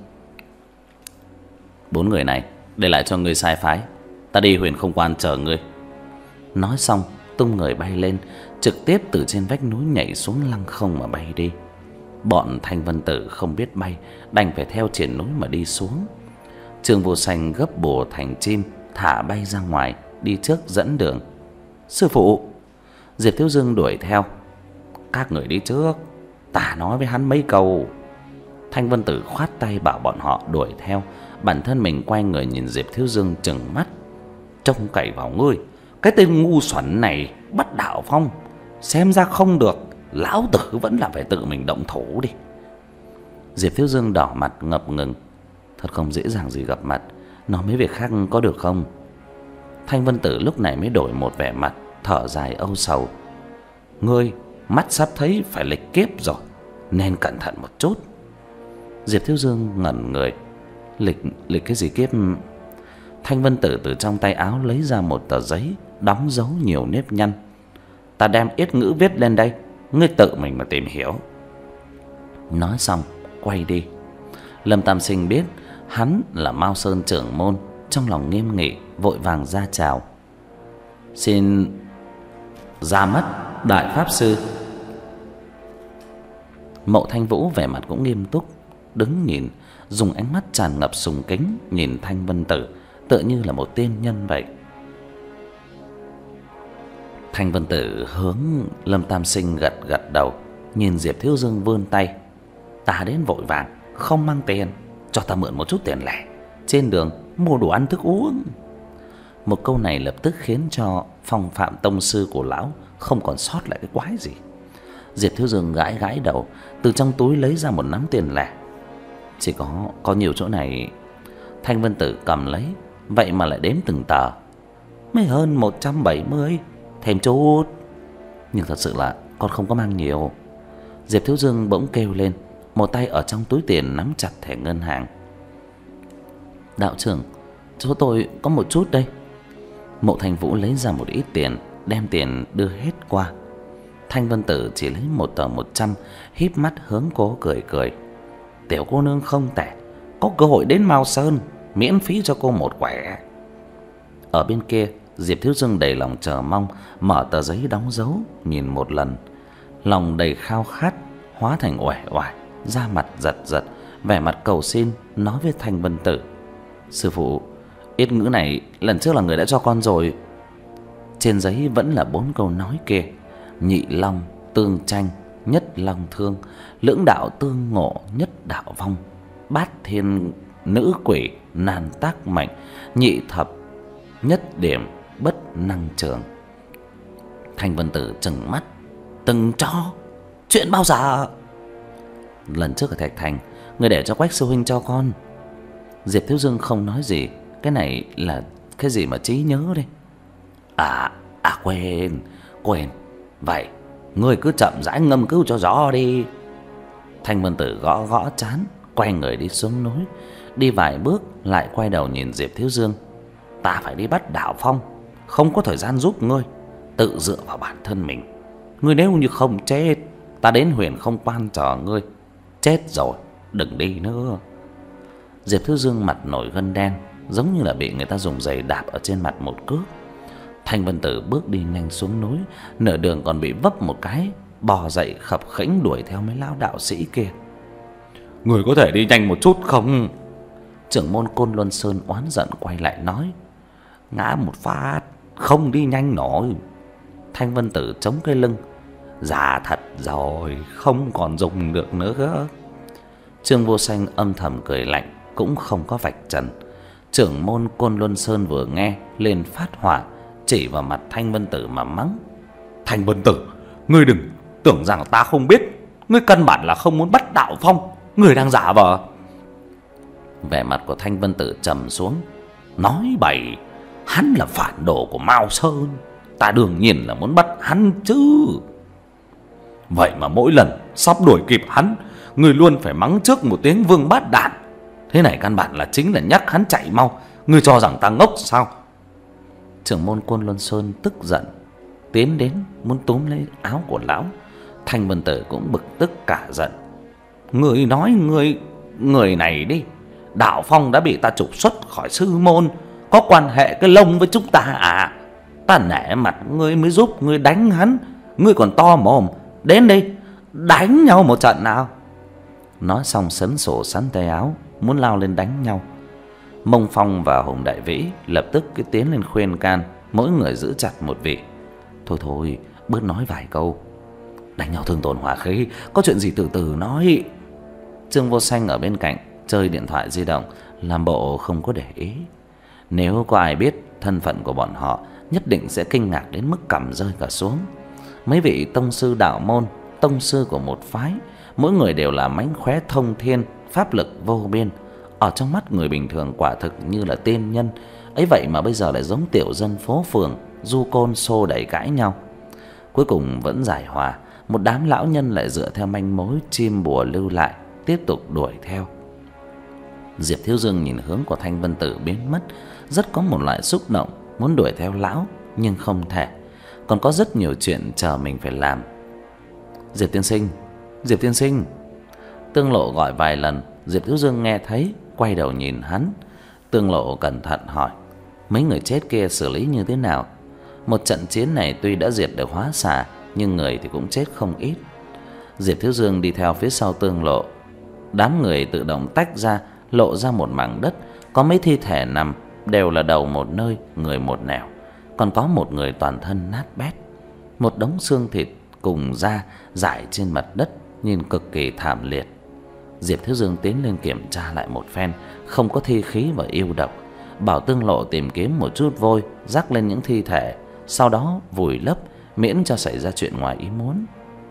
Bốn người này để lại cho ngươi sai phái, ta đi Huyền Không Quan chờ ngươi. Nói xong tung người bay lên, trực tiếp từ trên vách núi nhảy xuống lăng không mà bay đi. Bọn Thanh Vân Tử không biết bay, đành phải theo triển núi mà đi xuống. Trương Vô Sanh gấp bùa thành chim, thả bay ra ngoài, đi trước dẫn đường. Sư phụ! Diệp Thiếu Dương đuổi theo. Các người đi trước, ta nói với hắn mấy câu. Thanh Vân Tử khoát tay bảo bọn họ đuổi theo, bản thân mình quay người nhìn Diệp Thiếu Dương trừng mắt. Trông cậy vào ngươi, cái tên ngu xuẩn này bắt đạo phong, xem ra không được, lão tử vẫn là phải tự mình động thủ đi. Diệp Thiếu Dương đỏ mặt ngập ngừng. Thật không dễ dàng gì gặp mặt, nói mấy việc khác có được không? Thanh Vân Tử lúc này mới đổi một vẻ mặt thở dài âu sầu. Ngươi mắt sắp thấy phải lịch kiếp rồi, nên cẩn thận một chút. Diệp Thiếu Dương ngẩn người. Lịch lịch cái gì kiếp? Thanh Vân Tử từ trong tay áo lấy ra một tờ giấy đóng dấu nhiều nếp nhăn. Ta đem yết ngữ viết lên đây, ngươi tự mình mà tìm hiểu. Nói xong quay đi. Lâm Tam Sinh biết hắn là Mao Sơn trưởng môn, trong lòng nghiêm nghị, vội vàng ra chào. Xin ra mắt đại pháp sư. Mộ Thanh Vũ vẻ mặt cũng nghiêm túc, đứng nhìn, dùng ánh mắt tràn ngập sùng kính nhìn Thanh Vân Tử, tựa như là một tiên nhân vậy. Thanh Vân Tử hướng Lâm Tam Sinh gật gật đầu, nhìn Diệp Thiếu Dương vươn tay. Ta đến vội vàng, không mang tiền, cho ta mượn một chút tiền lẻ, trên đường mua đồ ăn thức uống. Một câu này lập tức khiến cho phong phạm tông sư của lão không còn sót lại cái quái gì. Diệp Thiếu Dương gãi gãi đầu, từ trong túi lấy ra một nắm tiền lẻ. Chỉ có có nhiều chỗ này. Thanh Vân Tử cầm lấy, vậy mà lại đếm từng tờ. Mới hơn một trăm bảy mươi, thêm chút. Nhưng thật sự là con không có mang nhiều. Diệp Thiếu Dương bỗng kêu lên, một tay ở trong túi tiền nắm chặt thẻ ngân hàng. Đạo trưởng, chỗ tôi có một chút đây. Mộ Thanh Vũ lấy ra một ít tiền, đem tiền đưa hết qua. Thanh Vân Tử chỉ lấy một tờ một trăm, híp mắt hướng cô cười cười. Tiểu cô nương không tệ, có cơ hội đến Mao Sơn, miễn phí cho cô một quẻ. Ở bên kia, Diệp Thiếu Dương đầy lòng chờ mong, mở tờ giấy đóng dấu, nhìn một lần, lòng đầy khao khát hóa thành uể oải, da mặt giật giật, vẻ mặt cầu xin nói với Thanh Vân Tử. Sư phụ, yết ngữ này lần trước là người đã cho con rồi. Trên giấy vẫn là bốn câu nói kia: nhị long tương tranh, nhất long thương, lưỡng đạo tương ngộ, nhất đạo vong, bát thiên nữ quỷ nan tác mệnh, nhị thập nhất điểm bất năng trường. Thanh Vân Tử trừng mắt: từng cho chuyện bao giờ? Lần trước ở Thạch Thành, người để cho Quách sư huynh cho con. Diệp Thiếu Dương không nói gì. Cái này là cái gì mà trí nhớ đây? À, à quên, quên. Vậy, ngươi cứ chậm rãi ngâm cứu cho rõ đi. Thanh Vân Tử gõ gõ trán, quay người đi xuống núi. Đi vài bước lại quay đầu nhìn Diệp Thiếu Dương. Ta phải đi bắt Đạo Phong, không có thời gian giúp ngươi, tự dựa vào bản thân mình. Ngươi nếu như không chết, ta đến Huyền Không Quan chờ ngươi. Chết rồi, đừng đi nữa. Diệp Thiếu Dương mặt nổi gân đen, giống như là bị người ta dùng giày đạp ở trên mặt một cước. Thanh Vân Tử bước đi nhanh xuống núi, nửa đường còn bị vấp một cái, bò dậy khập khiễng đuổi theo mấy lão đạo sĩ kia. Người có thể đi nhanh một chút không? Trưởng môn Côn Luân Sơn oán giận quay lại nói. Ngã một phát, không đi nhanh nổi. Thanh Vân Tử chống cái lưng. Già thật rồi, không còn dùng được nữa. Trương Vô Sanh âm thầm cười lạnh, cũng không có vạch trần. Trưởng môn Côn Luân Sơn vừa nghe lên phát hỏa, chỉ vào mặt Thanh Vân Tử mà mắng. Thanh Vân Tử, ngươi đừng tưởng rằng ta không biết. Ngươi căn bản là không muốn bắt Đạo Phong, ngươi đang giả vờ. Vẻ mặt của Thanh Vân Tử trầm xuống. Nói bậy, hắn là phản đồ của Mao Sơn, ta đương nhiên là muốn bắt hắn chứ. Vậy mà mỗi lần sắp đuổi kịp hắn, ngươi luôn phải mắng trước một tiếng vương bát đản. Thế này căn bản là chính là nhắc hắn chạy mau. Ngươi cho rằng ta ngốc sao? Trưởng môn Côn Luân Sơn tức giận. tiến đến muốn túm lấy áo của lão. Thanh Vân Tử cũng bực tức cả giận. Người nói người người này đi, Đạo Phong đã bị ta trục xuất khỏi sư môn, có quan hệ cái lông với chúng ta à? Ta nể mặt ngươi mới giúp ngươi đánh hắn, ngươi còn to mồm, đến đây đánh nhau một trận nào. Nói xong sấn sổ sắn tay áo, muốn lao lên đánh nhau. Mông Phong và Hùng Đại Vĩ lập tức cứ tiến lên khuyên can, mỗi người giữ chặt một vị. Thôi thôi, bớt nói vài câu, đánh nhau thương tổn hòa khí, có chuyện gì từ từ nói. Trương Vô Sanh ở bên cạnh chơi điện thoại di động, làm bộ không có để ý. Nếu có ai biết thân phận của bọn họ, nhất định sẽ kinh ngạc đến mức cằm rơi cả xuống. Mấy vị tông sư đạo môn, tông sư của một phái, mỗi người đều là mánh khóe thông thiên, pháp lực vô biên. Ở trong mắt người bình thường quả thực như là tiên nhân, ấy vậy mà bây giờ lại giống tiểu dân phố phường, du côn xô đẩy cãi nhau. Cuối cùng vẫn giải hòa, một đám lão nhân lại dựa theo manh mối chim bùa lưu lại, tiếp tục đuổi theo. Diệp Thiếu Dương nhìn hướng của Thanh Vân Tử biến mất, rất có một loại xúc động muốn đuổi theo lão, nhưng không thể. Còn có rất nhiều chuyện chờ mình phải làm. Diệp tiên sinh, Diệp tiên sinh. Tương Lộ gọi vài lần, Diệp Thiếu Dương nghe thấy, quay đầu nhìn hắn. Tương Lộ cẩn thận hỏi: mấy người chết kia xử lý như thế nào? Một trận chiến này tuy đã diệt được hóa xà, nhưng người thì cũng chết không ít. Diệp Thiếu Dương đi theo phía sau Tương Lộ. Đám người tự động tách ra, lộ ra một mảng đất, có mấy thi thể nằm, đều là đầu một nơi, người một nẻo. Còn có một người toàn thân nát bét, một đống xương thịt cùng da rải trên mặt đất, nhìn cực kỳ thảm liệt. Diệp Thiếu Dương tiến lên kiểm tra lại một phen, không có thi khí và yêu độc, bảo Tương Lộ tìm kiếm một chút vôi rắc lên những thi thể, sau đó vùi lấp, miễn cho xảy ra chuyện ngoài ý muốn.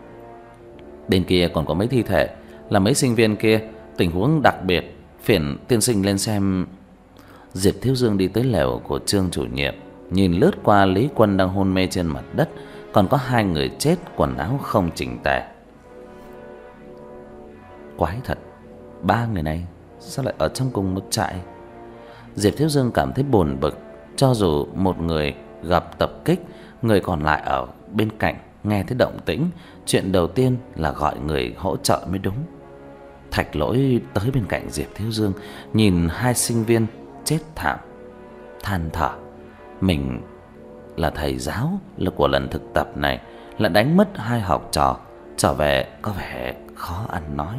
Bên kia còn có mấy thi thể là mấy sinh viên kia, tình huống đặc biệt, phiền tiên sinh lên xem. Diệp Thiếu Dương đi tới lều của Trương chủ nhiệm, nhìn lướt qua Lý Quân đang hôn mê trên mặt đất, còn có hai người chết quần áo không chỉnh tề. Quái thật, ba người này sao lại ở trong cùng một trại? Diệp Thiếu Dương cảm thấy buồn bực, cho dù một người gặp tập kích, người còn lại ở bên cạnh nghe thấy động tĩnh, chuyện đầu tiên là gọi người hỗ trợ mới đúng. Thạch Lỗi tới bên cạnh Diệp Thiếu Dương, nhìn hai sinh viên chết thảm, than thở. Mình là thầy giáo lực của lần thực tập này, lại đánh mất hai học trò, trở về có vẻ khó ăn nói.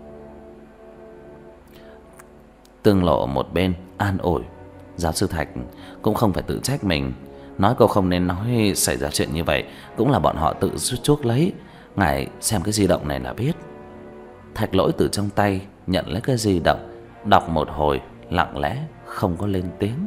Tương Lộ một bên an ủi: giáo sư Thạch cũng không phải tự trách mình, nói câu không nên nói, xảy ra chuyện như vậy cũng là bọn họ tự chuốc lấy, ngài xem cái di động này là biết. Thạch Lỗi từ trong tay nhận lấy cái di động, đọc một hồi, lặng lẽ không có lên tiếng.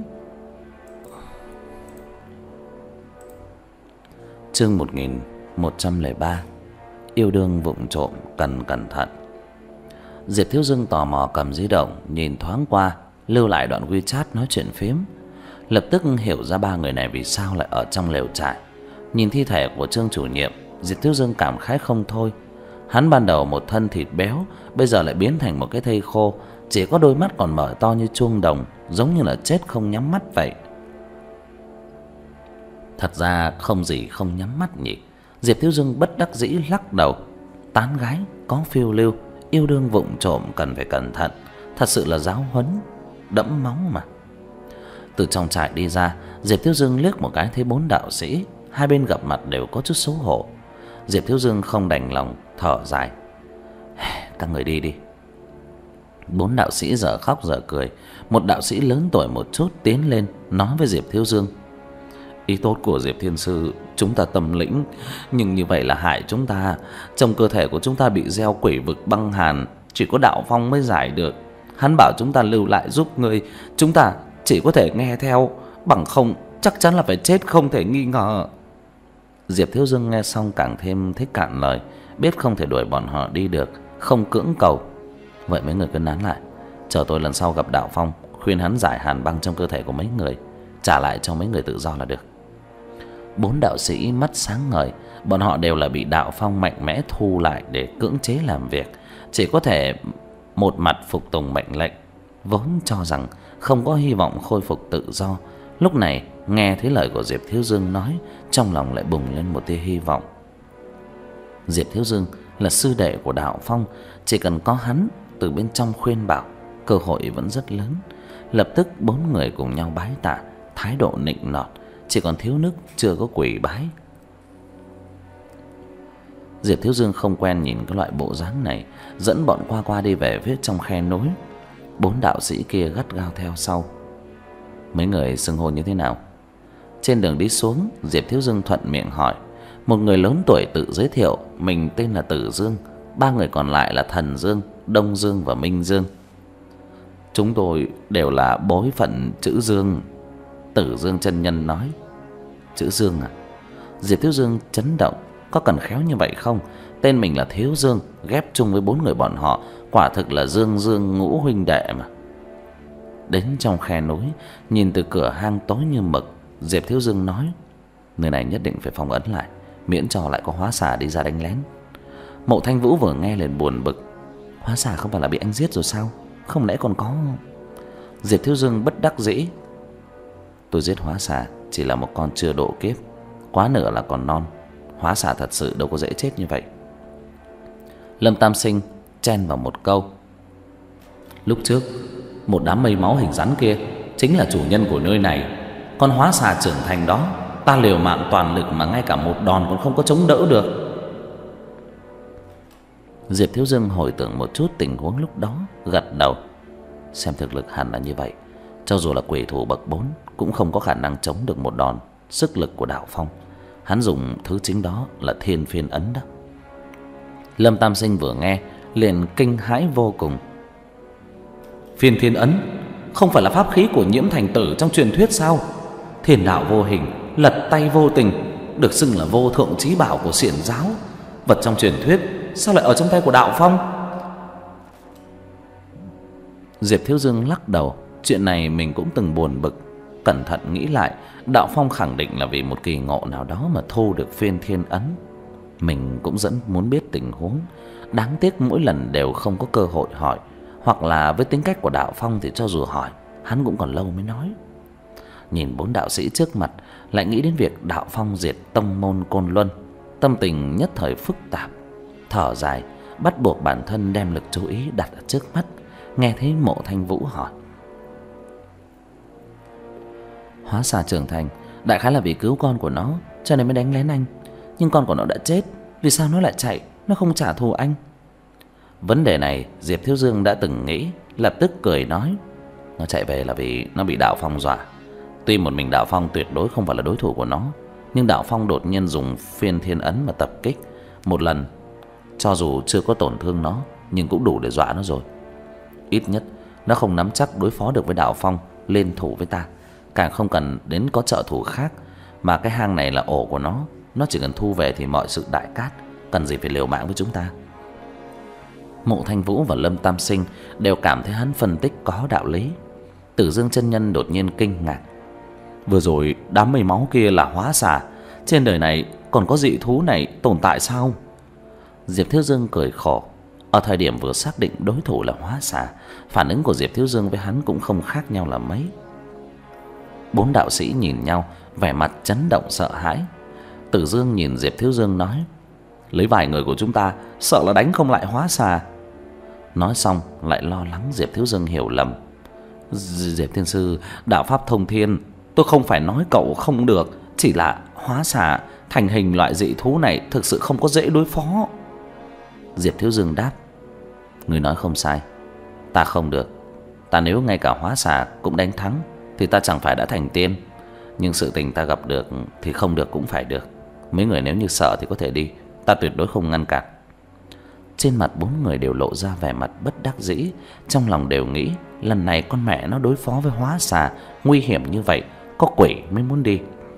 Chương một nghìn một trăm lẻ ba. Yêu đương vụng trộm cần cẩn thận. Diệp Thiếu Dương tò mò cầm di động nhìn thoáng qua, lưu lại đoạn WeChat nói chuyện phiếm. Lập tức hiểu ra ba người này vì sao lại ở trong lều trại. Nhìn thi thể của Trương chủ nhiệm, Diệp Thiếu Dương cảm khái không thôi. Hắn ban đầu một thân thịt béo, bây giờ lại biến thành một cái thây khô, chỉ có đôi mắt còn mở to như chuông đồng, giống như là chết không nhắm mắt vậy. Thật ra không gì không nhắm mắt nhỉ. Diệp Thiếu Dương bất đắc dĩ lắc đầu. Tán gái có phiêu lưu, yêu đương vụng trộm cần phải cẩn thận, thật sự là giáo huấn đẫm máu mà. Từ trong trại đi ra, Diệp Thiếu Dương liếc một cái thấy bốn đạo sĩ, hai bên gặp mặt đều có chút xấu hổ. Diệp Thiếu Dương không đành lòng, thở dài: các người đi đi. Bốn đạo sĩ dở khóc dở cười. Một đạo sĩ lớn tuổi một chút tiến lên nói với Diệp Thiếu Dương: ý tốt của Diệp thiên sư chúng ta tâm lĩnh, nhưng như vậy là hại chúng ta. Trong cơ thể của chúng ta bị gieo quỷ vực băng hàn, chỉ có Đạo Phong mới giải được. Hắn bảo chúng ta lưu lại giúp ngươi, chúng ta chỉ có thể nghe theo, bằng không chắc chắn là phải chết không thể nghi ngờ. Diệp Thiếu Dương nghe xong càng thêm thích cạn lời, biết không thể đuổi bọn họ đi được, không cưỡng cầu. Vậy mấy người cứ nán lại, chờ tôi lần sau gặp Đạo Phong, khuyên hắn giải hàn băng trong cơ thể của mấy người, trả lại cho mấy người tự do là được. Bốn đạo sĩ mắt sáng ngời, bọn họ đều là bị Đạo Phong mạnh mẽ thu lại để cưỡng chế làm việc, chỉ có thể một mặt phục tùng mệnh lệnh, vốn cho rằng không có hy vọng khôi phục tự do. Lúc này nghe thấy lời của Diệp Thiếu Dương nói, trong lòng lại bùng lên một tia hy vọng. Diệp Thiếu Dương là sư đệ của Đạo Phong, chỉ cần có hắn từ bên trong khuyên bảo, cơ hội vẫn rất lớn. Lập tức bốn người cùng nhau bái tạ, thái độ nịnh nọt, chỉ còn thiếu nước chưa có quỳ bái. Diệp Thiếu Dương không quen nhìn cái loại bộ dáng này, dẫn bọn qua qua đi về phía trong khe núi. Bốn đạo sĩ kia gắt gao theo sau. Mấy người xưng hô như thế nào? Trên đường đi xuống, Diệp Thiếu Dương thuận miệng hỏi. Một người lớn tuổi tự giới thiệu mình tên là Tử Dương, ba người còn lại là Thần Dương, Đông Dương và Minh Dương. Chúng tôi đều là bối phận chữ Dương. Tử Dương chân nhân nói. Chữ Dương à? Diệp Thiếu Dương chấn động. Có cần khéo như vậy không? Tên mình là Thiếu Dương, ghép chung với bốn người bọn họ, quả thực là Dương Dương ngũ huynh đệ mà. Đến trong khe núi, nhìn từ cửa hang tối như mực, Diệp Thiếu Dương nói. Nơi này nhất định phải phong ấn lại, miễn cho lại có hóa xà đi ra đánh lén. Mộ Thanh Vũ vừa nghe liền buồn bực. Hóa xà không phải là bị anh giết rồi sao? Không lẽ còn có? Diệp Thiếu Dương bất đắc dĩ. Tôi giết hóa xà chỉ là một con chưa độ kiếp, quá nửa là còn non. Hóa xà thật sự đâu có dễ chết như vậy. Lâm Tam Sinh chen vào một câu. Lúc trước một đám mây máu hình rắn kia chính là chủ nhân của nơi này. Con hóa xà trưởng thành đó, ta liều mạng toàn lực mà ngay cả một đòn cũng không có chống đỡ được. Diệp Thiếu Dương hồi tưởng một chút tình huống lúc đó, gật đầu. Xem thực lực hẳn là như vậy. Cho dù là quỷ thủ bậc bốn cũng không có khả năng chống được một đòn sức lực của Đạo Phong. Hắn dùng thứ chính đó là Thiên Phiên Ấn đó. Lâm Tam Sinh vừa nghe liền kinh hãi vô cùng. Phiên Thiên Ấn không phải là pháp khí của Nhiễm Thành Tử trong truyền thuyết sao? Thiên đạo vô hình, lật tay vô tình, được xưng là vô thượng chí bảo của xiển giáo. Vật trong truyền thuyết sao lại ở trong tay của Đạo Phong? Diệp Thiếu Dương lắc đầu. Chuyện này mình cũng từng buồn bực. Cẩn thận nghĩ lại, Đạo Phong khẳng định là vì một kỳ ngộ nào đó mà thu được Phiên Thiên Ấn. Mình cũng vẫn muốn biết tình huống, đáng tiếc mỗi lần đều không có cơ hội hỏi, hoặc là với tính cách của Đạo Phong thì cho dù hỏi, hắn cũng còn lâu mới nói. Nhìn bốn đạo sĩ trước mặt, lại nghĩ đến việc Đạo Phong diệt tông môn Côn Luân, tâm tình nhất thời phức tạp. Thở dài, bắt buộc bản thân đem lực chú ý đặt ở trước mắt. Nghe thấy Mộ Thanh Vũ hỏi. Hóa xà trưởng thành, đại khái là vì cứu con của nó cho nên mới đánh lén anh. Nhưng con của nó đã chết, vì sao nó lại chạy, nó không trả thù anh? Vấn đề này Diệp Thiếu Dương đã từng nghĩ, lập tức cười nói. Nó chạy về là vì nó bị Đạo Phong dọa. Tuy một mình Đạo Phong tuyệt đối không phải là đối thủ của nó, nhưng Đạo Phong đột nhiên dùng Phiên Thiên Ấn mà tập kích một lần, cho dù chưa có tổn thương nó, nhưng cũng đủ để dọa nó rồi. Ít nhất nó không nắm chắc đối phó được với Đạo Phong lên thủ với ta, càng không cần đến có trợ thủ khác. Mà cái hang này là ổ của nó, nó chỉ cần thu về thì mọi sự đại cát, cần gì phải liều mạng với chúng ta. Mộ Thanh Vũ và Lâm Tam Sinh đều cảm thấy hắn phân tích có đạo lý. Tử Dương chân nhân đột nhiên kinh ngạc. Vừa rồi đám mây máu kia là hóa xà, trên đời này còn có dị thú này tồn tại sao? Diệp Thiếu Dương cười khổ. Ở thời điểm vừa xác định đối thủ là hóa xà, phản ứng của Diệp Thiếu Dương với hắn cũng không khác nhau là mấy. Bốn đạo sĩ nhìn nhau, vẻ mặt chấn động sợ hãi. Tử Dương nhìn Diệp Thiếu Dương nói. Lấy vài người của chúng ta, sợ là đánh không lại hóa xà. Nói xong lại lo lắng Diệp Thiếu Dương hiểu lầm. Diệp Thiên Sư, đạo pháp thông thiên, tôi không phải nói cậu không được, chỉ là hóa xà thành hình loại dị thú này thực sự không có dễ đối phó. Diệp Thiếu Dương đáp. Người nói không sai, ta không được. Ta nếu ngay cả hóa xà cũng đánh thắng thì ta chẳng phải đã thành tiên. Nhưng sự tình ta gặp được thì không được cũng phải được. Mấy người nếu như sợ thì có thể đi, ta tuyệt đối không ngăn cản. Trên mặt bốn người đều lộ ra vẻ mặt bất đắc dĩ, trong lòng đều nghĩ lần này con mẹ nó đối phó với hóa xà nguy hiểm như vậy, có quỷ mới muốn đi.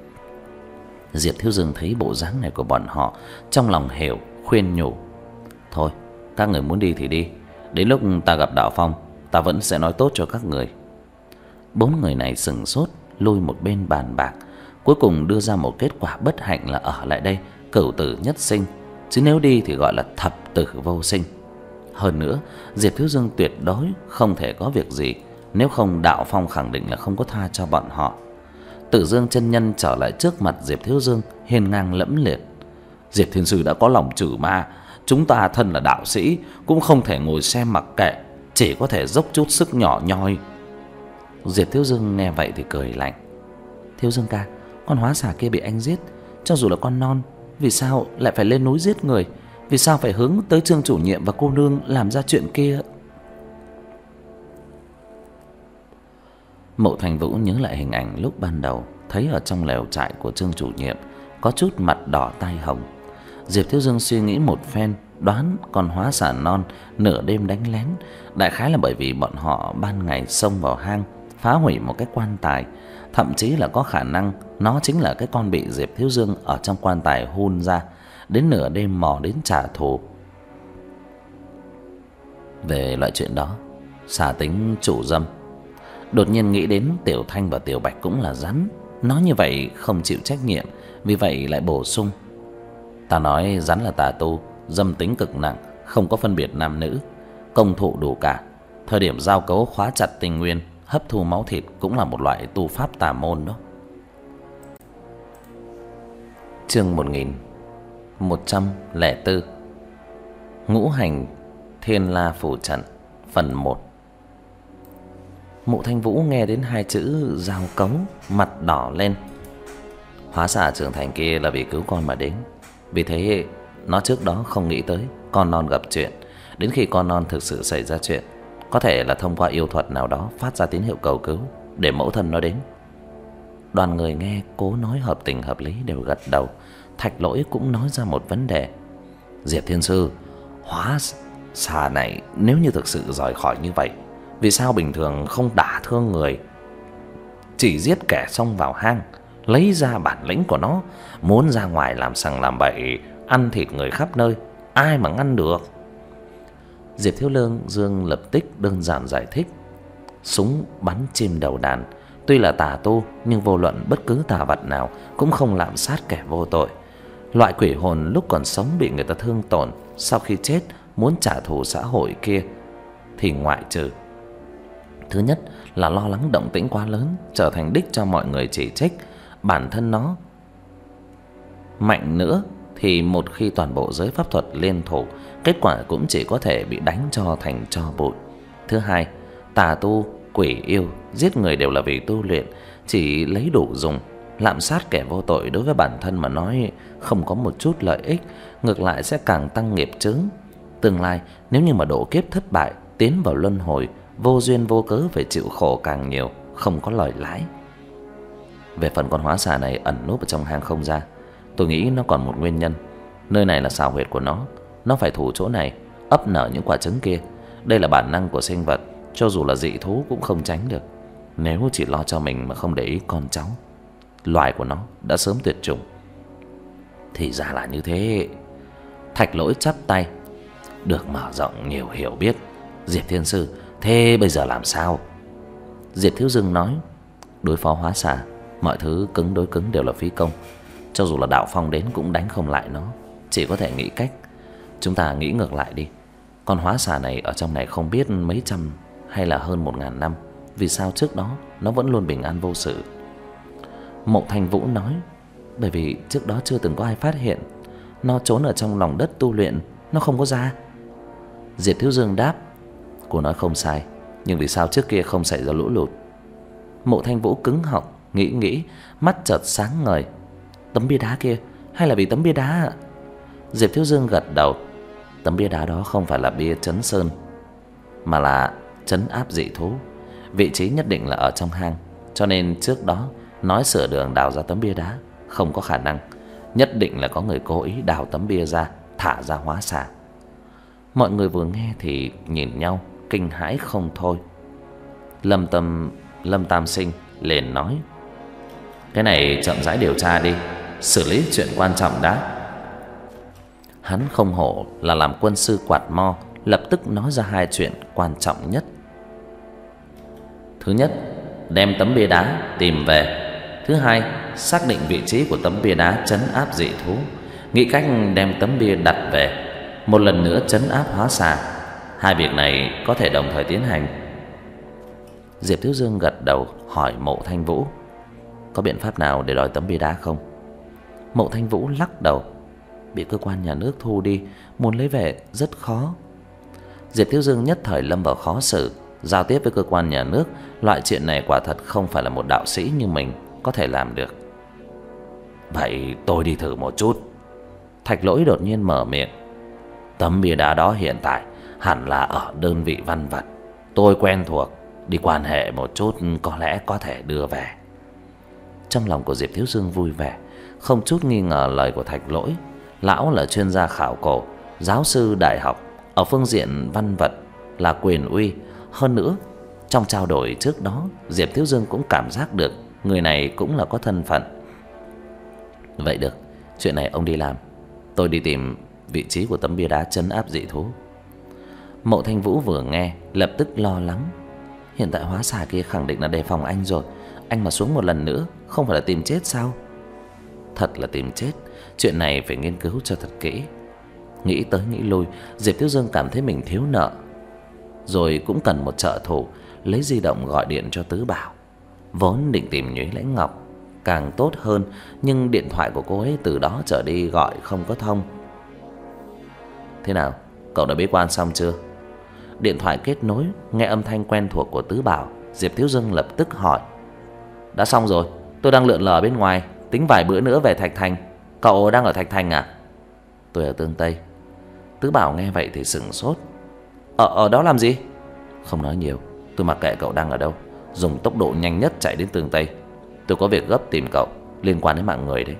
Diệp Thiếu Dương thấy bộ dáng này của bọn họ, trong lòng hiểu, khuyên nhủ. Thôi, các người muốn đi thì đi, đến lúc ta gặp Đạo Phong, ta vẫn sẽ nói tốt cho các người. Bốn người này sững sốt, lùi một bên bàn bạc, cuối cùng đưa ra một kết quả bất hạnh là ở lại đây cửu tử nhất sinh, chứ nếu đi thì gọi là thập tử vô sinh. Hơn nữa, Diệp Thiếu Dương tuyệt đối không thể có việc gì, nếu không Đạo Phong khẳng định là không có tha cho bọn họ. Tử Dương chân nhân trở lại trước mặt Diệp Thiếu Dương, hiên ngang lẫm liệt. Diệp Thiên Sư đã có lòng trừ ma, chúng ta thân là đạo sĩ cũng không thể ngồi xem mặc kệ, chỉ có thể dốc chút sức nhỏ nhoi. Diệp Thiếu Dương nghe vậy thì cười lạnh. Thiếu Dương ca, con hóa xà kia bị anh giết, cho dù là con non, vì sao lại phải lên núi giết người? Vì sao phải hướng tới Trương chủ nhiệm và cô nương làm ra chuyện kia? Mộ Thành Vũ nhớ lại hình ảnh lúc ban đầu thấy ở trong lều trại của Trương chủ nhiệm, có chút mặt đỏ tai hồng. Diệp Thiếu Dương suy nghĩ một phen, đoán con hóa xà non nửa đêm đánh lén, đại khái là bởi vì bọn họ ban ngày xông vào hang phá hủy một cái quan tài, thậm chí là có khả năng nó chính là cái con bị Diệp Thiếu Dương ở trong quan tài hun ra, đến nửa đêm mò đến trả thù. Về loại chuyện đó, xà tính chủ dâm. Đột nhiên nghĩ đến Tiểu Thanh và Tiểu Bạch cũng là rắn, nói như vậy không chịu trách nhiệm, vì vậy lại bổ sung: ta nói rắn là tà tu, dâm tính cực nặng, không có phân biệt nam nữ, công thụ đủ cả. Thời điểm giao cấu khóa chặt tinh nguyên, hấp thu máu thịt cũng là một loại tu pháp tà môn đó. Chương một nghìn một trăm lẻ bốn, Ngũ hành Thiên La Phù Trận, phần một. Mộ Thanh Vũ nghe đến hai chữ giao cấu, mặt đỏ lên. Hóa xà trưởng thành kia là vì cứu con mà đến, vì thế nó trước đó không nghĩ tới con non gặp chuyện. Đến khi con non thực sự xảy ra chuyện, có thể là thông qua yêu thuật nào đó phát ra tín hiệu cầu cứu để mẫu thân nó đến. Đoàn người nghe cố nói hợp tình hợp lý đều gật đầu. Thạch Lỗi cũng nói ra một vấn đề: Diệp Thiên Sư, hóa xà này nếu như thực sự rời khỏi như vậy, vì sao bình thường không đả thương người, chỉ giết kẻ xông vào hang, lấy ra bản lĩnh của nó, muốn ra ngoài làm sằng làm bậy, ăn thịt người khắp nơi, ai mà ngăn được? Diệp Thiếu Lương Dương lập tức đơn giản giải thích: súng bắn chim đầu đàn, tuy là tà tu nhưng vô luận bất cứ tà vật nào cũng không lạm sát kẻ vô tội. Loại quỷ hồn lúc còn sống bị người ta thương tổn, sau khi chết muốn trả thù xã hội kia thì ngoại trừ: thứ nhất là lo lắng động tĩnh quá lớn, trở thành đích cho mọi người chỉ trích, bản thân nó mạnh nữa thì một khi toàn bộ giới pháp thuật liên thủ, kết quả cũng chỉ có thể bị đánh cho thành tro bụi. Thứ hai, tà tu, quỷ yêu giết người đều là vì tu luyện, chỉ lấy đủ dùng, lạm sát kẻ vô tội đối với bản thân mà nói không có một chút lợi ích, ngược lại sẽ càng tăng nghiệp chướng. Tương lai nếu như mà độ kiếp thất bại, tiến vào luân hồi, vô duyên vô cớ phải chịu khổ càng nhiều, không có lời lãi. Về phần con hóa xà này ẩn núp ở trong hang không ra, tôi nghĩ nó còn một nguyên nhân. Nơi này là xào huyệt của nó, nó phải thủ chỗ này, ấp nở những quả trứng kia. Đây là bản năng của sinh vật, cho dù là dị thú cũng không tránh được. Nếu chỉ lo cho mình mà không để ý con cháu, loài của nó đã sớm tuyệt chủng. Thì ra là như thế. Thạch Lỗi chắp tay: được mở rộng nhiều hiểu biết. Diệp Thiên Sư, thế bây giờ làm sao? Diệp Thiếu Dương nói: đối phó hóa xà, mọi thứ cứng đối cứng đều là phí công. Cho dù là đạo phong đến cũng đánh không lại nó, chỉ có thể nghĩ cách. Chúng ta nghĩ ngược lại đi. Con hóa xà này ở trong này không biết mấy trăm hay là hơn một ngàn năm, vì sao trước đó nó vẫn luôn bình an vô sự? Mộ Thành Vũ nói: bởi vì trước đó chưa từng có ai phát hiện. Nó trốn ở trong lòng đất tu luyện, nó không có ra. Diệp Thiếu Dương đáp: cô nói không sai, nhưng vì sao trước kia không xảy ra lũ lụt? Mộ Thanh Vũ cứng họng, nghĩ nghĩ, mắt chợt sáng ngời: tấm bia đá kia, hay là vì tấm bia đá? Diệp Thiếu Dương gật đầu: tấm bia đá đó không phải là bia trấn sơn, mà là trấn áp dị thú. Vị trí nhất định là ở trong hang, cho nên trước đó nói sửa đường đào ra tấm bia đá không có khả năng. Nhất định là có người cố ý đào tấm bia ra, thả ra hóa xà. Mọi người vừa nghe thì nhìn nhau kinh hãi không thôi. Lâm Tâm Lâm Tam Sinh liền nói: cái này chậm rãi điều tra đi, xử lý chuyện quan trọng đã. Hắn không hổ là làm quân sư quạt mo, lập tức nói ra hai chuyện quan trọng nhất. Thứ nhất, đem tấm bia đá tìm về. Thứ hai, xác định vị trí của tấm bia đá trấn áp dị thú, nghĩ cách đem tấm bia đặt về, một lần nữa trấn áp hóa xà. Hai việc này có thể đồng thời tiến hành. Diệp Thiếu Dương gật đầu hỏi Mộ Thanh Vũ: Có biện pháp nào để đòi tấm bia đá không? Mộ Thanh Vũ lắc đầu. Bị cơ quan nhà nước thu đi, muốn lấy về rất khó. Diệp Thiếu Dương nhất thời lâm vào khó xử. Giao tiếp với cơ quan nhà nước, loại chuyện này quả thật không phải là một đạo sĩ như mình có thể làm được. Vậy tôi đi thử một chút. Thạch Lỗi đột nhiên mở miệng. Tấm bia đá đó hiện tại hẳn là ở đơn vị văn vật. Tôi quen thuộc, đi quan hệ một chút có lẽ có thể đưa về. Trong lòng của Diệp Thiếu Dương vui vẻ, không chút nghi ngờ lời của Thạch Lỗi. Lão là chuyên gia khảo cổ, giáo sư đại học, ở phương diện văn vật là quyền uy. Hơn nữa, trong trao đổi trước đó, Diệp Thiếu Dương cũng cảm giác được người này cũng là có thân phận. Vậy được, chuyện này ông đi làm, tôi đi tìm vị trí của tấm bia đá trấn áp dị thú. Mộ Thanh Vũ vừa nghe lập tức lo lắng. Hiện tại hóa xà kia khẳng định là đề phòng anh rồi. Anh mà xuống một lần nữa không phải là tìm chết sao? Thật là tìm chết. Chuyện này phải nghiên cứu cho thật kỹ. Nghĩ tới nghĩ lui, Diệp Thiếu Dương cảm thấy mình thiếu nợ, rồi cũng cần một trợ thủ. Lấy di động gọi điện cho Tứ Bảo. Vốn định tìm Nhuế Lãnh Ngọc càng tốt hơn, nhưng điện thoại của cô ấy từ đó trở đi gọi không có thông. Thế nào, cậu đã bế quan xong chưa? Điện thoại kết nối, nghe âm thanh quen thuộc của Tứ Bảo, Diệp Thiếu Dương lập tức hỏi. Đã xong rồi, tôi đang lượn lờ ở bên ngoài, tính vài bữa nữa về Thạch Thành. Cậu đang ở Thạch Thành à? Tôi ở Tương Tây. Tứ Bảo nghe vậy thì sửng sốt. Ở, ở đó làm gì? Không nói nhiều, tôi mặc kệ cậu đang ở đâu, dùng tốc độ nhanh nhất chạy đến Tương Tây. Tôi có việc gấp tìm cậu, liên quan đến mạng người đấy.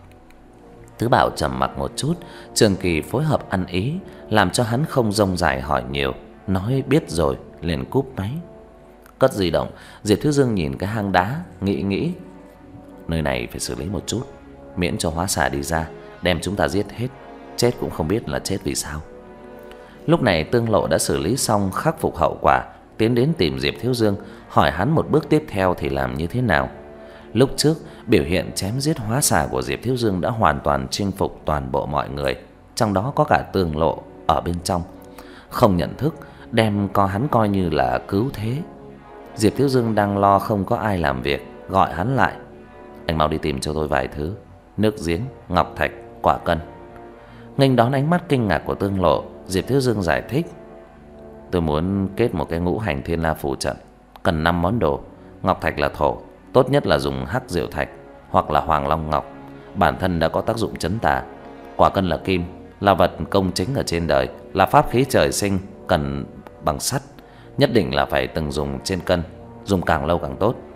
Tứ Bảo trầm mặc một chút, Trường Kỳ phối hợp ăn ý, làm cho hắn không rông dài hỏi nhiều, nói biết rồi liền cúp máy. Cất di động, Diệp Thiếu Dương nhìn cái hang đá, nghĩ nghĩ. Nơi này phải xử lý một chút, miễn cho hóa xà đi ra, đem chúng ta giết hết, chết cũng không biết là chết vì sao. Lúc này Tương Lộ đã xử lý xong, khắc phục hậu quả, tiến đến tìm Diệp Thiếu Dương, hỏi hắn một bước tiếp theo thì làm như thế nào. Lúc trước, biểu hiện chém giết hóa xà của Diệp Thiếu Dương đã hoàn toàn chinh phục toàn bộ mọi người, trong đó có cả Tương Lộ ở bên trong. Không nhận thức, đem co hắn coi như là cứu thế. Diệp Thiếu Dương đang lo không có ai làm việc, gọi hắn lại. Anh mau đi tìm cho tôi vài thứ: nước giếng, ngọc thạch, quả cân. Nghênh đón ánh mắt kinh ngạc của Tương Lộ, Diệp Thiếu Dương giải thích. Tôi muốn kết một cái ngũ hành thiên la phù trận, cần năm món đồ. Ngọc thạch là thổ, tốt nhất là dùng hắc diệu thạch hoặc là hoàng long ngọc, bản thân đã có tác dụng trấn tà. Quả cân là kim, là vật công chính ở trên đời, là pháp khí trời sinh, cần bằng sắt, nhất định là phải từng dùng trên cân, dùng càng lâu càng tốt.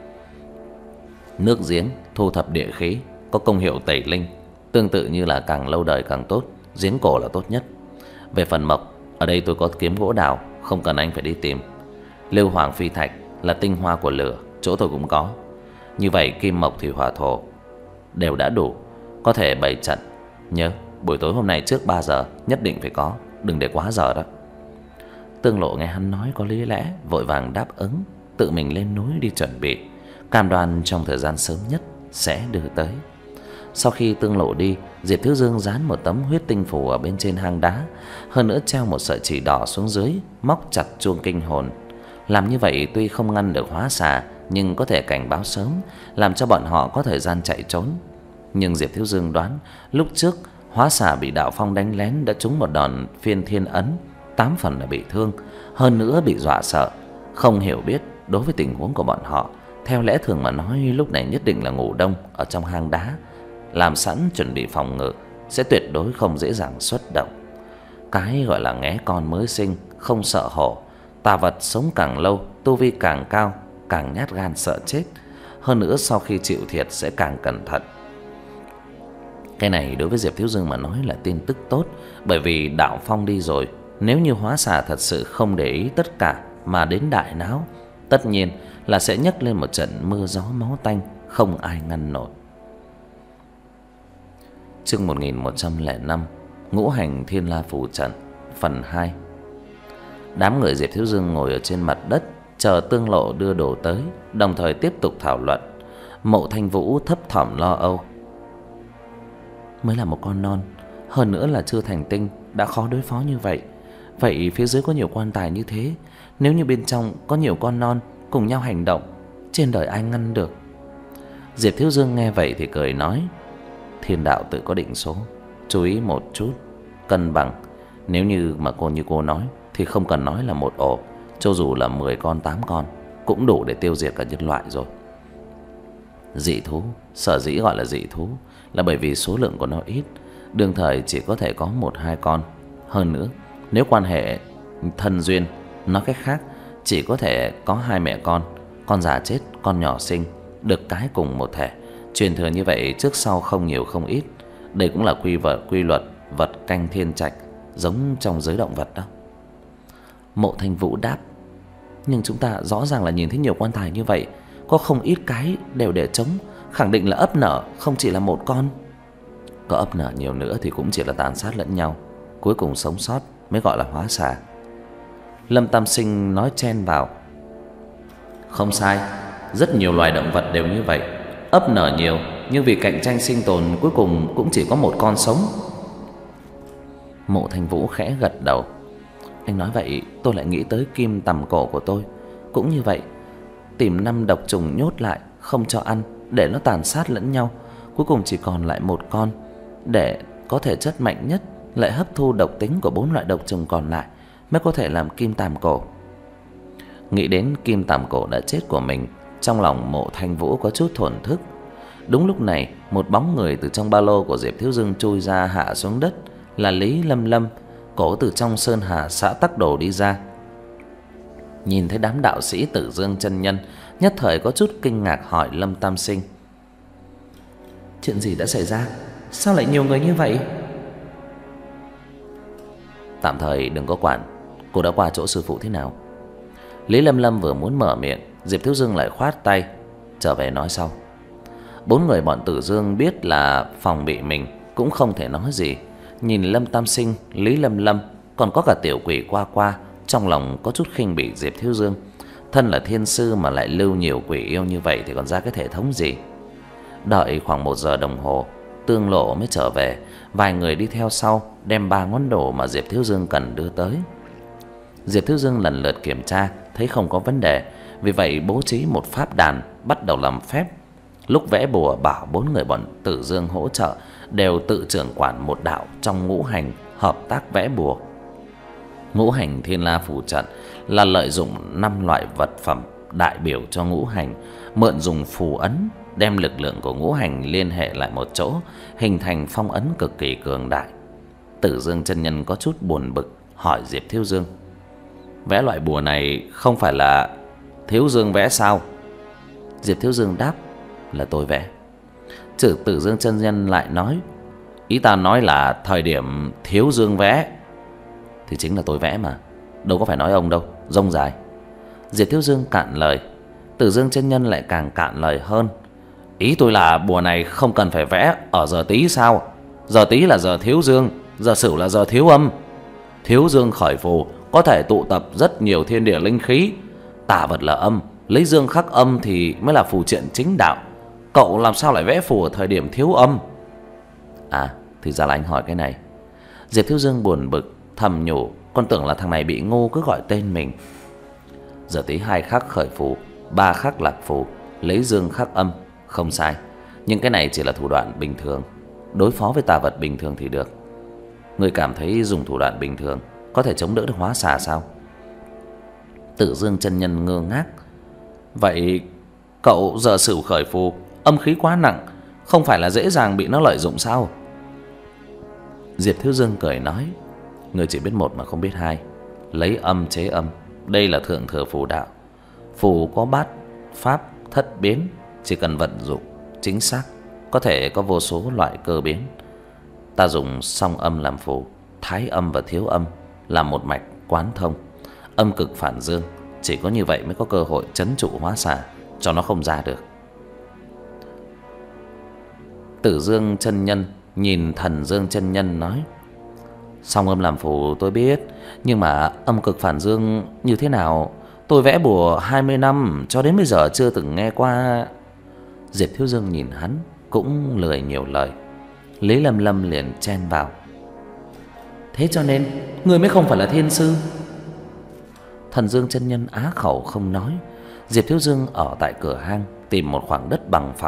Nước giếng thu thập địa khí, có công hiệu tẩy linh, tương tự như là càng lâu đời càng tốt, giếng cổ là tốt nhất. Về phần mộc, ở đây tôi có kiếm gỗ đào, không cần anh phải đi tìm. Lưu hoàng phi thạch là tinh hoa của lửa, chỗ tôi cũng có. Như vậy kim mộc thủy hỏa thổ đều đã đủ, có thể bày trận. Nhớ buổi tối hôm nay trước ba giờ nhất định phải có, đừng để quá giờ đó. Tương Lộ nghe hắn nói có lý lẽ, vội vàng đáp ứng, tự mình lên núi đi chuẩn bị, cam đoan trong thời gian sớm nhất sẽ đưa tới. Sau khi Tương Lộ đi, Diệp Thiếu Dương dán một tấm huyết tinh phù ở bên trên hang đá, hơn nữa treo một sợi chỉ đỏ xuống dưới, móc chặt chuông kinh hồn. Làm như vậy tuy không ngăn được hóa xà, nhưng có thể cảnh báo sớm, làm cho bọn họ có thời gian chạy trốn. Nhưng Diệp Thiếu Dương đoán, lúc trước hóa xà bị Đạo Phong đánh lén đã trúng một đòn phiên thiên ấn, tám phần là bị thương, hơn nữa bị dọa sợ. Không hiểu biết đối với tình huống của bọn họ, theo lẽ thường mà nói lúc này nhất định là ngủ đông ở trong hang đá, làm sẵn chuẩn bị phòng ngự, sẽ tuyệt đối không dễ dàng xuất động. Cái gọi là nghé con mới sinh, không sợ hổ. Tà vật sống càng lâu, tu vi càng cao, càng nhát gan sợ chết. Hơn nữa sau khi chịu thiệt sẽ càng cẩn thận. Cái này đối với Diệp Thiếu Dương mà nói là tin tức tốt, bởi vì Đạo Phong đi rồi, nếu như hóa xà thật sự không để ý tất cả mà đến đại náo, tất nhiên là sẽ nhấc lên một trận mưa gió máu tanh, không ai ngăn nổi. Chương một nghìn một trăm lẻ năm, Ngũ hành thiên la phù trận, phần hai. Đám người Diệp Thiếu Dương ngồi ở trên mặt đất, chờ Tương Lộ đưa đồ tới, đồng thời tiếp tục thảo luận. Mộ Thanh Vũ thấp thỏm lo âu. Mới là một con non, hơn nữa là chưa thành tinh, đã khó đối phó như vậy. Vậy phía dưới có nhiều quan tài như thế, nếu như bên trong có nhiều con non cùng nhau hành động, trên đời ai ngăn được? Diệp Thiếu Dương nghe vậy thì cười nói: Thiên đạo tự có định số, chú ý một chút, cân bằng. Nếu như mà cô như cô nói thì không cần nói là một ổ, cho dù là mười con tám con cũng đủ để tiêu diệt cả nhân loại rồi. Dị thú, sở dĩ gọi là dị thú là bởi vì số lượng của nó ít, đương thời chỉ có thể có một hai con. Hơn nữa, nếu quan hệ thân duyên, nói cách khác, chỉ có thể có hai mẹ con, con già chết, con nhỏ sinh, được cái cùng một thể. Truyền thừa như vậy trước sau không nhiều không ít. Đây cũng là quy vật quy luật vật canh thiên trạch, giống trong giới động vật đó. Mộ Thanh Vũ đáp: Nhưng chúng ta rõ ràng là nhìn thấy nhiều quan tài như vậy, có không ít cái đều để trống, khẳng định là ấp nở, không chỉ là một con. Có ấp nở nhiều nữa thì cũng chỉ là tàn sát lẫn nhau, cuối cùng sống sót mới gọi là hóa xà. Lâm Tam Sinh nói chen vào: Không sai, rất nhiều loài động vật đều như vậy, ấp nở nhiều, nhưng vì cạnh tranh sinh tồn cuối cùng cũng chỉ có một con sống. Mộ Thanh Vũ khẽ gật đầu: Anh nói vậy tôi lại nghĩ tới kim tằm cổ của tôi. Cũng như vậy, tìm năm độc trùng nhốt lại, không cho ăn, để nó tàn sát lẫn nhau, cuối cùng chỉ còn lại một con, để có thể chất mạnh nhất lại hấp thu độc tính của bốn loại độc trùng còn lại, mới có thể làm kim tằm cổ. Nghĩ đến kim tằm cổ đã chết của mình, trong lòng Mộ Thanh Vũ có chút thổn thức. Đúng lúc này, một bóng người từ trong ba lô của Diệp Thiếu Dương chui ra hạ xuống đất, là Lý Lâm Lâm. Cổ từ trong sơn hà xã Tắc Đồ đi ra. Nhìn thấy đám đạo sĩ Tử Dương chân nhân, nhất thời có chút kinh ngạc hỏi Lâm Tam Sinh: Chuyện gì đã xảy ra? Sao lại nhiều người như vậy? Tạm thời đừng có quản, cô đã qua chỗ sư phụ thế nào? Lý Lâm Lâm vừa muốn mở miệng, Diệp Thiếu Dương lại khoát tay: Trở về nói sau. Bốn người bọn Tử Dương biết là phòng bị mình, cũng không thể nói gì. Nhìn Lâm Tam Sinh, Lý Lâm Lâm, còn có cả tiểu quỷ qua qua, trong lòng có chút khinh bỉ Diệp Thiếu Dương. Thân là thiên sư mà lại lưu nhiều quỷ yêu như vậy thì còn ra cái thể thống gì. Đợi khoảng một giờ đồng hồ, Tương Lộ mới trở về. Vài người đi theo sau, đem ba món đồ mà Diệp Thiếu Dương cần đưa tới. Diệp Thiếu Dương lần lượt kiểm tra, thấy không có vấn đề, vì vậy bố trí một pháp đàn, bắt đầu làm phép. Lúc vẽ bùa bảo bốn người bọn Tử Dương hỗ trợ, đều tự trưởng quản một đạo trong ngũ hành, hợp tác vẽ bùa. Ngũ hành Thiên La phù trận là lợi dụng năm loại vật phẩm đại biểu cho ngũ hành, mượn dùng phù ấn đem lực lượng của ngũ hành liên hệ lại một chỗ, hình thành phong ấn cực kỳ cường đại. Tử Dương chân nhân có chút buồn bực hỏi Diệp Thiếu Dương: Vẽ loại bùa này không phải là Thiếu Dương vẽ sao? Diệp Thiếu Dương đáp: Là tôi vẽ. Chử Tử Dương chân nhân lại nói: Ý ta nói là thời điểm Thiếu Dương vẽ thì chính là tôi vẽ mà, đâu có phải nói ông đâu, rông dài. Diệp Thiếu Dương cạn lời. Tử Dương chân nhân lại càng cạn lời hơn: Ý tôi là bùa này không cần phải vẽ ở giờ Tý sao? Giờ Tý là giờ Thiếu Dương, giờ Sửu là giờ Thiếu Âm. Thiếu Dương khởi phù có thể tụ tập rất nhiều thiên địa linh khí, tả vật là âm, lấy dương khắc âm thì mới là phù triện chính đạo. Cậu làm sao lại vẽ phù ở thời điểm thiếu âm? À, thì ra là anh hỏi cái này. Diệp Thiếu Dương buồn bực thầm nhủ, con tưởng là thằng này bị ngu cứ gọi tên mình. Giờ Tý hai khắc khởi phù, ba khắc lạc phù, lấy dương khắc âm, không sai. Nhưng cái này chỉ là thủ đoạn bình thường, đối phó với tà vật bình thường thì được. Người cảm thấy dùng thủ đoạn bình thường có thể chống đỡ được hóa xà sao? Tử Dương chân nhân ngơ ngác: Vậy cậu giờ Sửu khởi phù, âm khí quá nặng, không phải là dễ dàng bị nó lợi dụng sao? Diệp Thiếu Dương cười nói: Người chỉ biết một mà không biết hai, lấy âm chế âm, đây là thượng thừa phù đạo. Phù có bát pháp thất biến, chỉ cần vận dụng chính xác có thể có vô số loại cơ biến. Ta dùng song âm làm phù, thái âm và thiếu âm làm một mạch quán thông, âm cực phản dương, chỉ có như vậy mới có cơ hội trấn trụ hóa xà, cho nó không ra được. Tử Dương chân nhân nhìn Thần Dương chân nhân nói: Song âm làm phù tôi biết, nhưng mà âm cực phản dương như thế nào? Tôi vẽ bùa hai mươi năm cho đến bây giờ chưa từng nghe qua. Diệp Thiếu Dương nhìn hắn cũng lười nhiều lời. Lý Lâm Lâm liền chen vào: Thế cho nên người mới không phải là thiên sư. Thần Dương chân nhân á khẩu không nói. Diệp Thiếu Dương ở tại cửa hang tìm một khoảng đất bằng phẳng,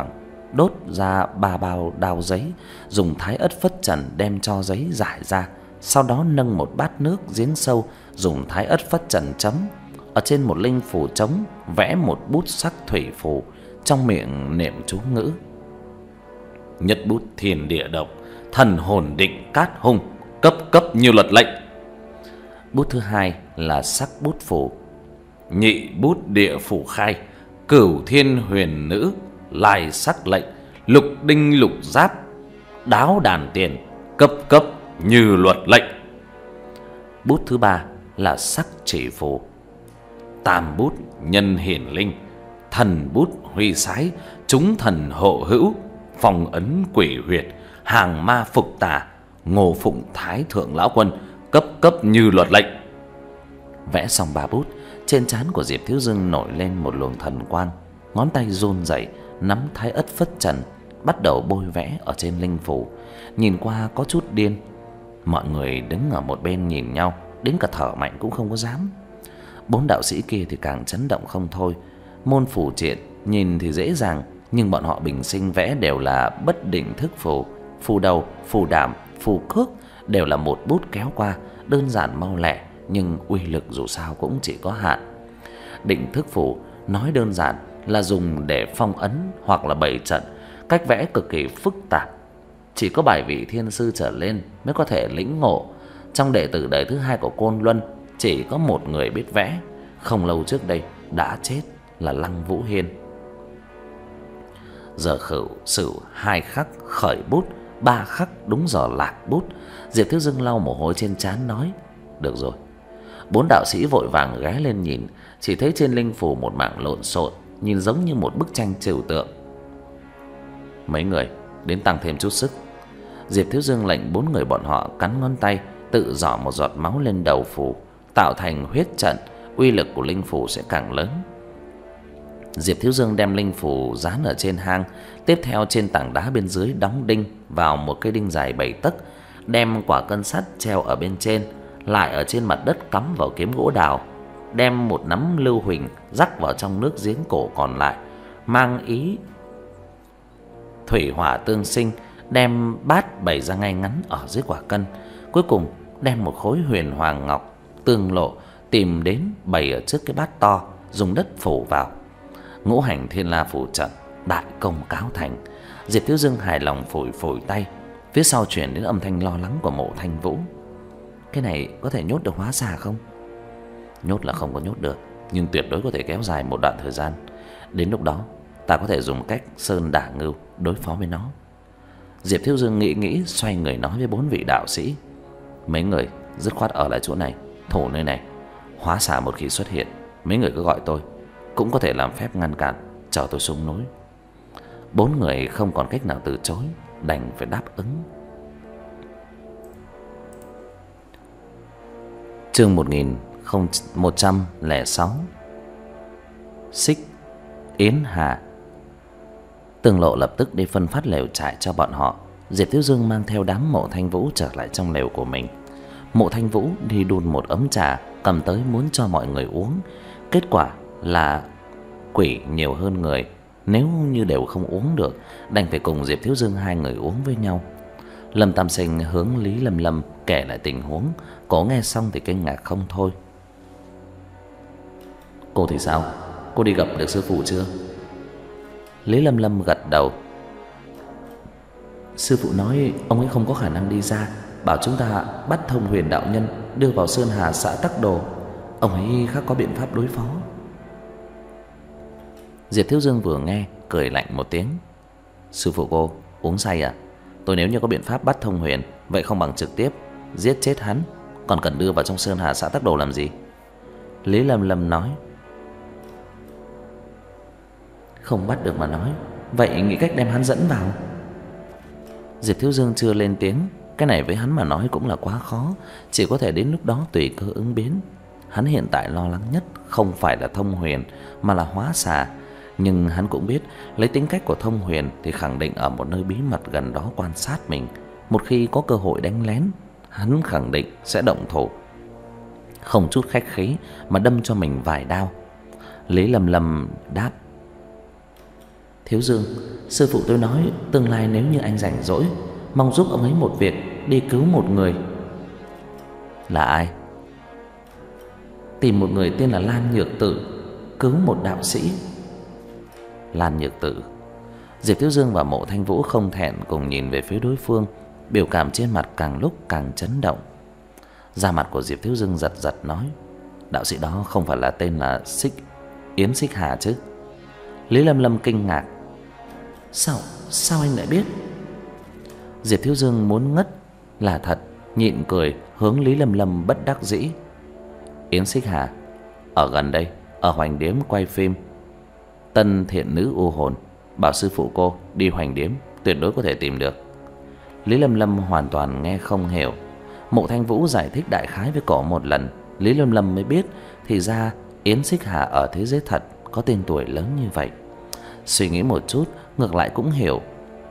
đốt ra ba bao đao giấy, dùng thái ất phất trần đem cho giấy rải ra, sau đó nâng một bát nước giếng sâu, dùng thái ất phất trần chấm ở trên một linh phù trống, vẽ một bút sắc thủy phù, trong miệng niệm chú ngữ: nhất bút thiên địa độc, thần hồn định cát hung, cấp cấp như luật lệnh. Bút thứ hai là sắc bút phù: nhị bút địa phủ khai, cửu thiên huyền nữ, lai sắc lệnh, lục đinh lục giáp, đáo đàn tiền, cấp cấp như luật lệnh. Bút thứ ba là sắc chỉ phù: tam bút nhân hiển linh, thần bút huy sái, chúng thần hộ hữu, phong ấn quỷ huyệt, hàng ma phục tà, ngô phụng thái thượng lão quân, cấp cấp như luật lệnh. Vẽ xong ba bút, trên trán của Diệp Thiếu Dương nổi lên một luồng thần quang, ngón tay run rẩy nắm thái ất phất trần, bắt đầu bôi vẽ ở trên linh phù. Nhìn qua có chút điên. Mọi người đứng ở một bên nhìn nhau, đến cả thở mạnh cũng không có dám. Bốn đạo sĩ kia thì càng chấn động không thôi. Môn phù triện nhìn thì dễ dàng, nhưng bọn họ bình sinh vẽ đều là bất định thức phù. Phù đầu, phù đảm, phù cước đều là một bút kéo qua, đơn giản mau lẹ, nhưng uy lực dù sao cũng chỉ có hạn. Định thức phù nói đơn giản là dùng để phong ấn hoặc là bày trận, cách vẽ cực kỳ phức tạp, chỉ có bài vị thiên sư trở lên mới có thể lĩnh ngộ. Trong đệ tử đời thứ hai của Côn Luân chỉ có một người biết vẽ, không lâu trước đây đã chết, là Lăng Vũ Hiên. Giờ khửu sửu hai khắc khởi bút, ba khắc đúng giờ lạc bút. Diệp Thiếu Dương lau mồ hôi trên trán nói: được rồi. Bốn đạo sĩ vội vàng ghé lên nhìn, chỉ thấy trên linh phù một mảng lộn xộn, nhìn giống như một bức tranh trừu tượng. Mấy người đến tăng thêm chút sức. Diệp Thiếu Dương lệnh bốn người bọn họ cắn ngón tay, tự rỏ một giọt máu lên đầu phù, tạo thành huyết trận, uy lực của linh phù sẽ càng lớn. Diệp Thiếu Dương đem linh phù dán ở trên hang, tiếp theo trên tảng đá bên dưới đóng đinh vào một cây đinh dài bảy tấc, đem quả cân sắt treo ở bên trên, lại ở trên mặt đất cắm vào kiếm gỗ đào, đem một nắm lưu huỳnh rắc vào trong nước giếng cổ còn lại, mang ý thủy hỏa tương sinh, đem bát bày ra ngay ngắn ở dưới quả cân. Cuối cùng đem một khối huyền hoàng ngọc tương lộ tìm đến bày ở trước cái bát to, dùng đất phủ vào. Ngũ hành thiên la phù trận đại công cáo thành. Diệp Thiếu Dương hài lòng phủi phủi tay. Phía sau truyền đến âm thanh lo lắng của Mộ Thanh Vũ: cái này có thể nhốt được hóa xà không? Nhốt là không có nhốt được, nhưng tuyệt đối có thể kéo dài một đoạn thời gian. Đến lúc đó ta có thể dùng cách sơn đả ngưu đối phó với nó. Diệp Thiếu Dương nghĩ nghĩ, xoay người nói với bốn vị đạo sĩ: mấy người dứt khoát ở lại chỗ này, thủ nơi này. Hóa xà một khi xuất hiện, mấy người cứ gọi tôi, cũng có thể làm phép ngăn cản, chờ tôi xuống núi. Bốn người không còn cách nào từ chối, đành phải đáp ứng. Chương một nghìn một trăm lẻ sáu. Xích Yến Hà. Tường Lộ lập tức đi phân phát lều trại cho bọn họ. Diệp Thiếu Dương mang theo đám Mộ Thanh Vũ trở lại trong lều của mình. Mộ Thanh Vũ đi đun một ấm trà, cầm tới muốn cho mọi người uống. Kết quả là quỷ nhiều hơn người, nếu như đều không uống được, đành phải cùng Diệp Thiếu Dương hai người uống với nhau. Lâm Tam Sinh hướng Lý Lâm Lâm kể lại tình huống, cô nghe xong thì kinh ngạc không thôi. Cô thì sao? Cô đi gặp được sư phụ chưa? Lý Lâm Lâm gật đầu. Sư phụ nói ông ấy không có khả năng đi ra, bảo chúng ta bắt Thông Huyền đạo nhân đưa vào Sơn Hà xã Tắc Đồ. Ông ấy khác có biện pháp đối phó. Diệp Thiếu Dương vừa nghe cười lạnh một tiếng. Sư phụ cô uống say à? Tôi nếu như có biện pháp bắt Thông Huyền, vậy không bằng trực tiếp giết chết hắn, còn cần đưa vào trong Sơn Hà xã Tắc Đồ làm gì? Lý Lâm Lâm nói. Không bắt được mà nói, vậy nghĩ cách đem hắn dẫn vào. Diệp Thiếu Dương chưa lên tiếng. Cái này với hắn mà nói cũng là quá khó, chỉ có thể đến lúc đó tùy cơ ứng biến. Hắn hiện tại lo lắng nhất không phải là Thông Huyền, mà là hóa xà. Nhưng hắn cũng biết lấy tính cách của Thông Huyền thì khẳng định ở một nơi bí mật gần đó quan sát mình. Một khi có cơ hội đánh lén, hắn khẳng định sẽ động thủ, không chút khách khí mà đâm cho mình vài đao. Lý Lâm Lâm đáp. Thiếu Dương, sư phụ tôi nói tương lai nếu như anh rảnh rỗi, mong giúp ông ấy một việc, đi cứu một người. Là ai? Tìm một người tên là Lan Nhược Tử, cứu một đạo sĩ. Lan Nhược Tử. Diệp Thiếu Dương và Mộ Thanh Vũ không thẹn cùng nhìn về phía đối phương, biểu cảm trên mặt càng lúc càng chấn động. Da mặt của Diệp Thiếu Dương giật giật nói: đạo sĩ đó không phải là tên là Xích Yến Xích Hà chứ? Lý Lâm Lâm kinh ngạc: Sao, sao anh lại biết? Diệp Thiếu Dương muốn ngất là thật, nhịn cười hướng Lý Lâm Lâm bất đắc dĩ: Yến Xích Hà ở gần đây, ở Hoành Điếm quay phim Tân Thiện Nữ U Hồn, bảo sư phụ cô đi Hoành Điếm tuyệt đối có thể tìm được. Lý Lâm Lâm hoàn toàn nghe không hiểu. Mộ Thanh Vũ giải thích đại khái với cổ một lần, Lý Lâm Lâm mới biết thì ra Yến Xích Hà ở thế giới thật có tên tuổi lớn như vậy. Suy nghĩ một chút, ngược lại cũng hiểu.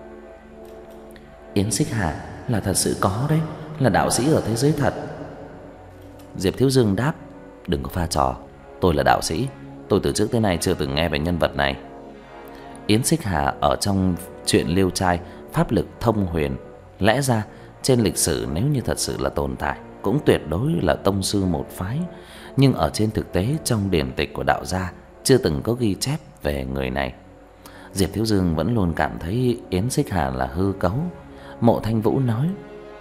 Yến Xích Hà là thật sự có đấy, là đạo sĩ ở thế giới thật. Diệp Thiếu Dương đáp: đừng có pha trò, tôi là đạo sĩ, tôi từ trước tới nay chưa từng nghe về nhân vật này. Yến Xích Hà ở trong truyện Liêu Trai pháp lực thông huyền, lẽ ra trên lịch sử nếu như thật sự là tồn tại cũng tuyệt đối là tông sư một phái, nhưng ở trên thực tế trong điển tịch của đạo gia chưa từng có ghi chép về người này. Diệp Thiếu Dương vẫn luôn cảm thấy Yến Xích Hà là hư cấu. Mộ Thanh Vũ nói: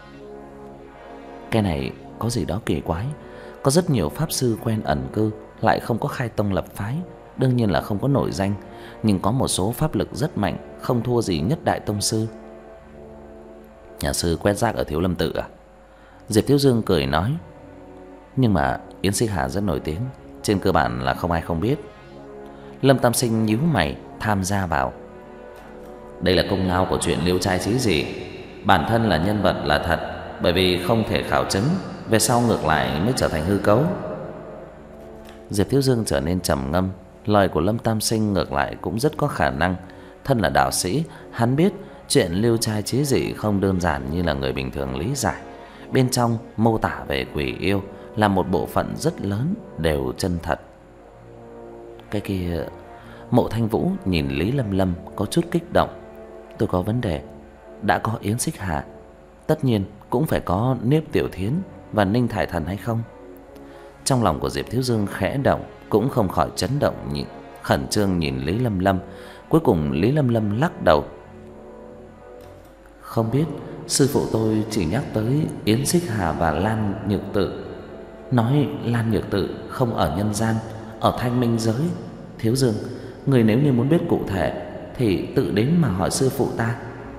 cái này có gì đó kỳ quái, có rất nhiều pháp sư quen ẩn cư lại không có khai tông lập phái, đương nhiên là không có nổi danh, nhưng có một số pháp lực rất mạnh, không thua gì nhất đại tông sư. Nhà sư quét rác ở Thiếu Lâm Tự à? Diệp Thiếu Dương cười nói: nhưng mà Yến Xích Hà rất nổi tiếng, trên cơ bản là không ai không biết. Lâm Tam Sinh nhíu mày tham gia vào: đây là công lao của chuyện Liêu Trai chứ gì, bản thân là nhân vật là thật, bởi vì không thể khảo chứng, về sau ngược lại mới trở thành hư cấu. Diệp Thiếu Dương trở nên trầm ngâm, lời của Lâm Tam Sinh ngược lại cũng rất có khả năng. Thân là đạo sĩ, hắn biết chuyện Liêu Trai chí dị không đơn giản như là người bình thường lý giải. Bên trong mô tả về quỷ yêu là một bộ phận rất lớn đều chân thật. Cái kia... Mộ Thanh Vũ nhìn Lý Lâm Lâm có chút kích động: tôi có vấn đề, đã có Yến Xích Hà, tất nhiên cũng phải có Niếp Tiểu Thiến và Ninh Thải Thần hay không? Trong lòng của Diệp Thiếu Dương khẽ động, cũng không khỏi chấn động, nhịn khẩn trương nhìn Lý Lâm Lâm. Cuối cùng Lý Lâm Lâm lắc đầu: không biết, sư phụ tôi chỉ nhắc tới Yến Xích Hà và Lan Nhược Tử, nói Lan Nhược Tử không ở nhân gian, ở Thanh Minh giới. Thiếu Dương, người nếu như muốn biết cụ thể thì tự đến mà hỏi sư phụ ta.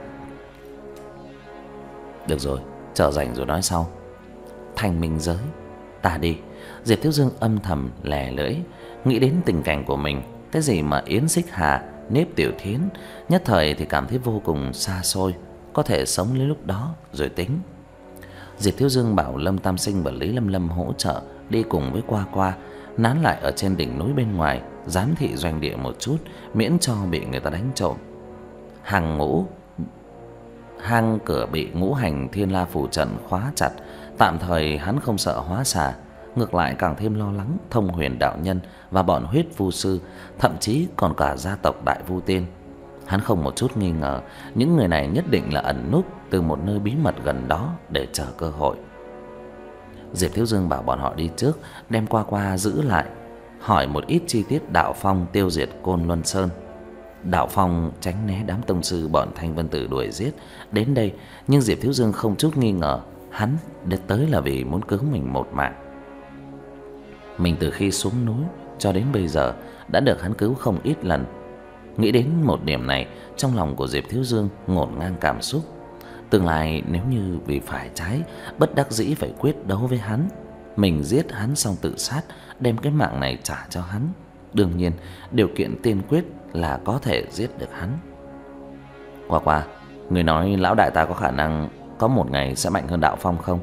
Được rồi, chờ rảnh rồi nói sau. Thanh Minh giới, ta đi. Diệp Thiếu Dương âm thầm lè lưỡi, nghĩ đến tình cảnh của mình, cái gì mà Yến Xích Hà, Niếp Tiểu Thiến, nhất thời thì cảm thấy vô cùng xa xôi, có thể sống đến lúc đó rồi tính. Diệp Thiếu Dương bảo Lâm Tam Sinh và Lý Lâm Lâm hỗ trợ đi cùng với Qua Qua, nán lại ở trên đỉnh núi bên ngoài, giám thị doanh địa một chút, miễn cho bị người ta đánh trộm. Hàng ngũ hang cửa bị ngũ hành thiên la phù trận khóa chặt, tạm thời hắn không sợ hóa xà, ngược lại càng thêm lo lắng Thông Huyền đạo nhân và bọn huyết vu sư, thậm chí còn cả gia tộc Đại Vu Tiên. Hắn không một chút nghi ngờ những người này nhất định là ẩn núp từ một nơi bí mật gần đó để chờ cơ hội. Diệp Thiếu Dương bảo bọn họ đi trước, đem Qua Qua giữ lại, hỏi một ít chi tiết đạo phong tiêu diệt Côn Luân Sơn. Đạo phong tránh né đám tông sư bọn Thanh Vân Tử đuổi giết đến đây, nhưng Diệp Thiếu Dương không chút nghi ngờ hắn đến tới là vì muốn cứu mình một mạng. Mình từ khi xuống núi cho đến bây giờ đã được hắn cứu không ít lần. Nghĩ đến một điểm này, trong lòng của Diệp Thiếu Dương ngổn ngang cảm xúc. Tương lai nếu như vì phải trái, bất đắc dĩ phải quyết đấu với hắn, mình giết hắn xong tự sát, đem cái mạng này trả cho hắn. Đương nhiên, điều kiện tiên quyết là có thể giết được hắn. Qua Qua, người nói lão đại ta có khả năng có một ngày sẽ mạnh hơn đạo phong không?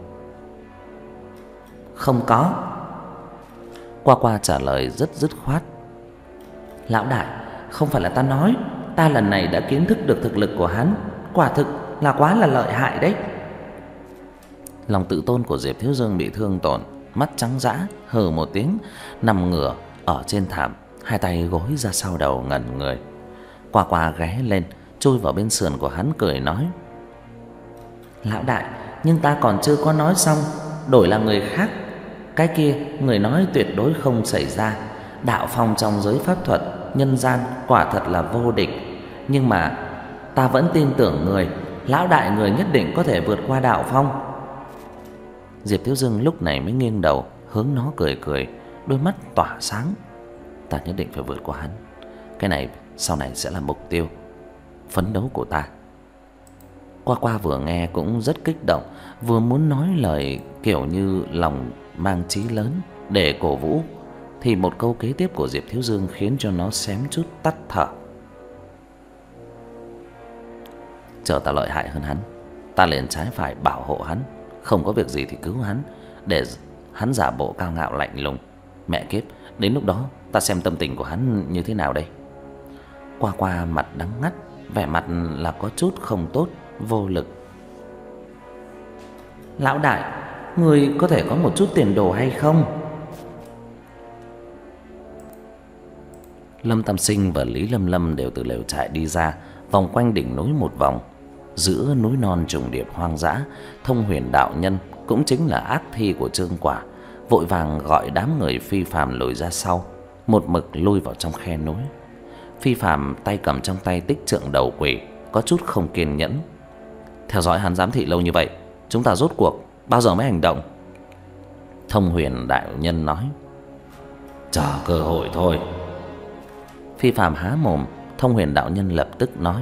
Không có. Qua Qua trả lời rất dứt khoát. Lão đại, không phải là ta nói, ta lần này đã kiến thức được thực lực của hắn, quả thực là quá là lợi hại đấy. Lòng tự tôn của Diệp Thiếu Dương bị thương tổn, mắt trắng dã, hừ một tiếng, nằm ngửa ở trên thảm, hai tay gối ra sau đầu ngẩn người. Qua Qua ghé lên, chui vào bên sườn của hắn cười nói: Lão đại, nhưng ta còn chưa có nói xong, đổi là người khác. Cái kia người nói tuyệt đối không xảy ra. Đạo phong trong giới pháp thuật nhân gian quả thật là vô địch, nhưng mà ta vẫn tin tưởng người. Lão đại người nhất định có thể vượt qua đạo phong. Diệp Thiếu Dương lúc này mới nghiêng đầu hướng nó cười cười, đôi mắt tỏa sáng. Ta nhất định phải vượt qua hắn. Cái này sau này sẽ là mục tiêu phấn đấu của ta. Qua Qua vừa nghe cũng rất kích động, vừa muốn nói lời kiểu như lòng mang chí lớn để cổ vũ, thì một câu kế tiếp của Diệp Thiếu Dương khiến cho nó xém chút tắt thở. Chờ ta lợi hại hơn hắn, ta liền trái phải bảo hộ hắn, không có việc gì thì cứu hắn, để hắn giả bộ cao ngạo lạnh lùng. Mẹ kiếp, đến lúc đó ta xem tâm tình của hắn như thế nào đây. Qua Qua mặt đắng ngắt, vẻ mặt là có chút không tốt, vô lực. Lão đại, người có thể có một chút tiền đồ hay không? Lâm Tam Sinh và Lý Lâm Lâm đều từ lều trại đi ra, vòng quanh đỉnh núi một vòng. Giữa núi non trùng điệp hoang dã, Thông Huyền đạo nhân cũng chính là ác thi của Trương Quả, vội vàng gọi đám người Phi Phàm lùi ra sau, một mực lui vào trong khe núi. Phi Phàm tay cầm trong tay tích trượng đầu quỷ, có chút không kiên nhẫn. Theo dõi hắn giám thị lâu như vậy, chúng ta rốt cuộc bao giờ mới hành động? Thông Huyền đạo nhân nói. Chờ cơ hội thôi. Phi Phàm há mồm, Thông Huyền đạo nhân lập tức nói.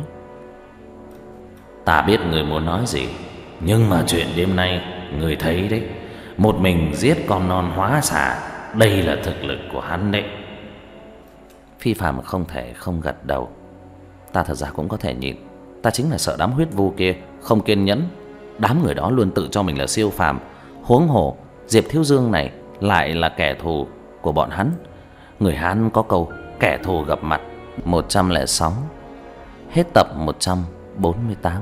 Ta biết người muốn nói gì, nhưng mà chuyện đêm nay người thấy đấy, một mình giết con non hóa xà, đây là thực lực của hắn đấy. Phi Phàm không thể không gật đầu. Ta thật ra cũng có thể nhịn, ta chính là sợ đám huyết vu kia không kiên nhẫn. Đám người đó luôn tự cho mình là siêu phàm, huống hồ Diệp Thiếu Dương này lại là kẻ thù của bọn hắn. Người Hán có câu kẻ thù gặp mặt. Một trăm lẻ sáu. Hết tập một trăm bốn mươi tám.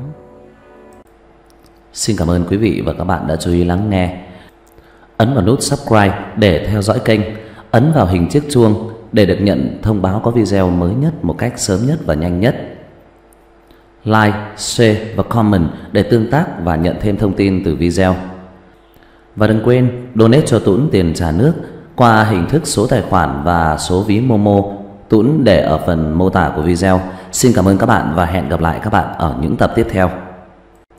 Xin cảm ơn quý vị và các bạn đã chú ý lắng nghe. Ấn vào nút subscribe để theo dõi kênh, ấn vào hình chiếc chuông để được nhận thông báo có video mới nhất một cách sớm nhất và nhanh nhất. Like, share và comment để tương tác và nhận thêm thông tin từ video. Và đừng quên donate cho Tuấn tiền trà nước qua hình thức số tài khoản và số ví Momo, Tuấn để ở phần mô tả của video. Xin cảm ơn các bạn và hẹn gặp lại các bạn ở những tập tiếp theo.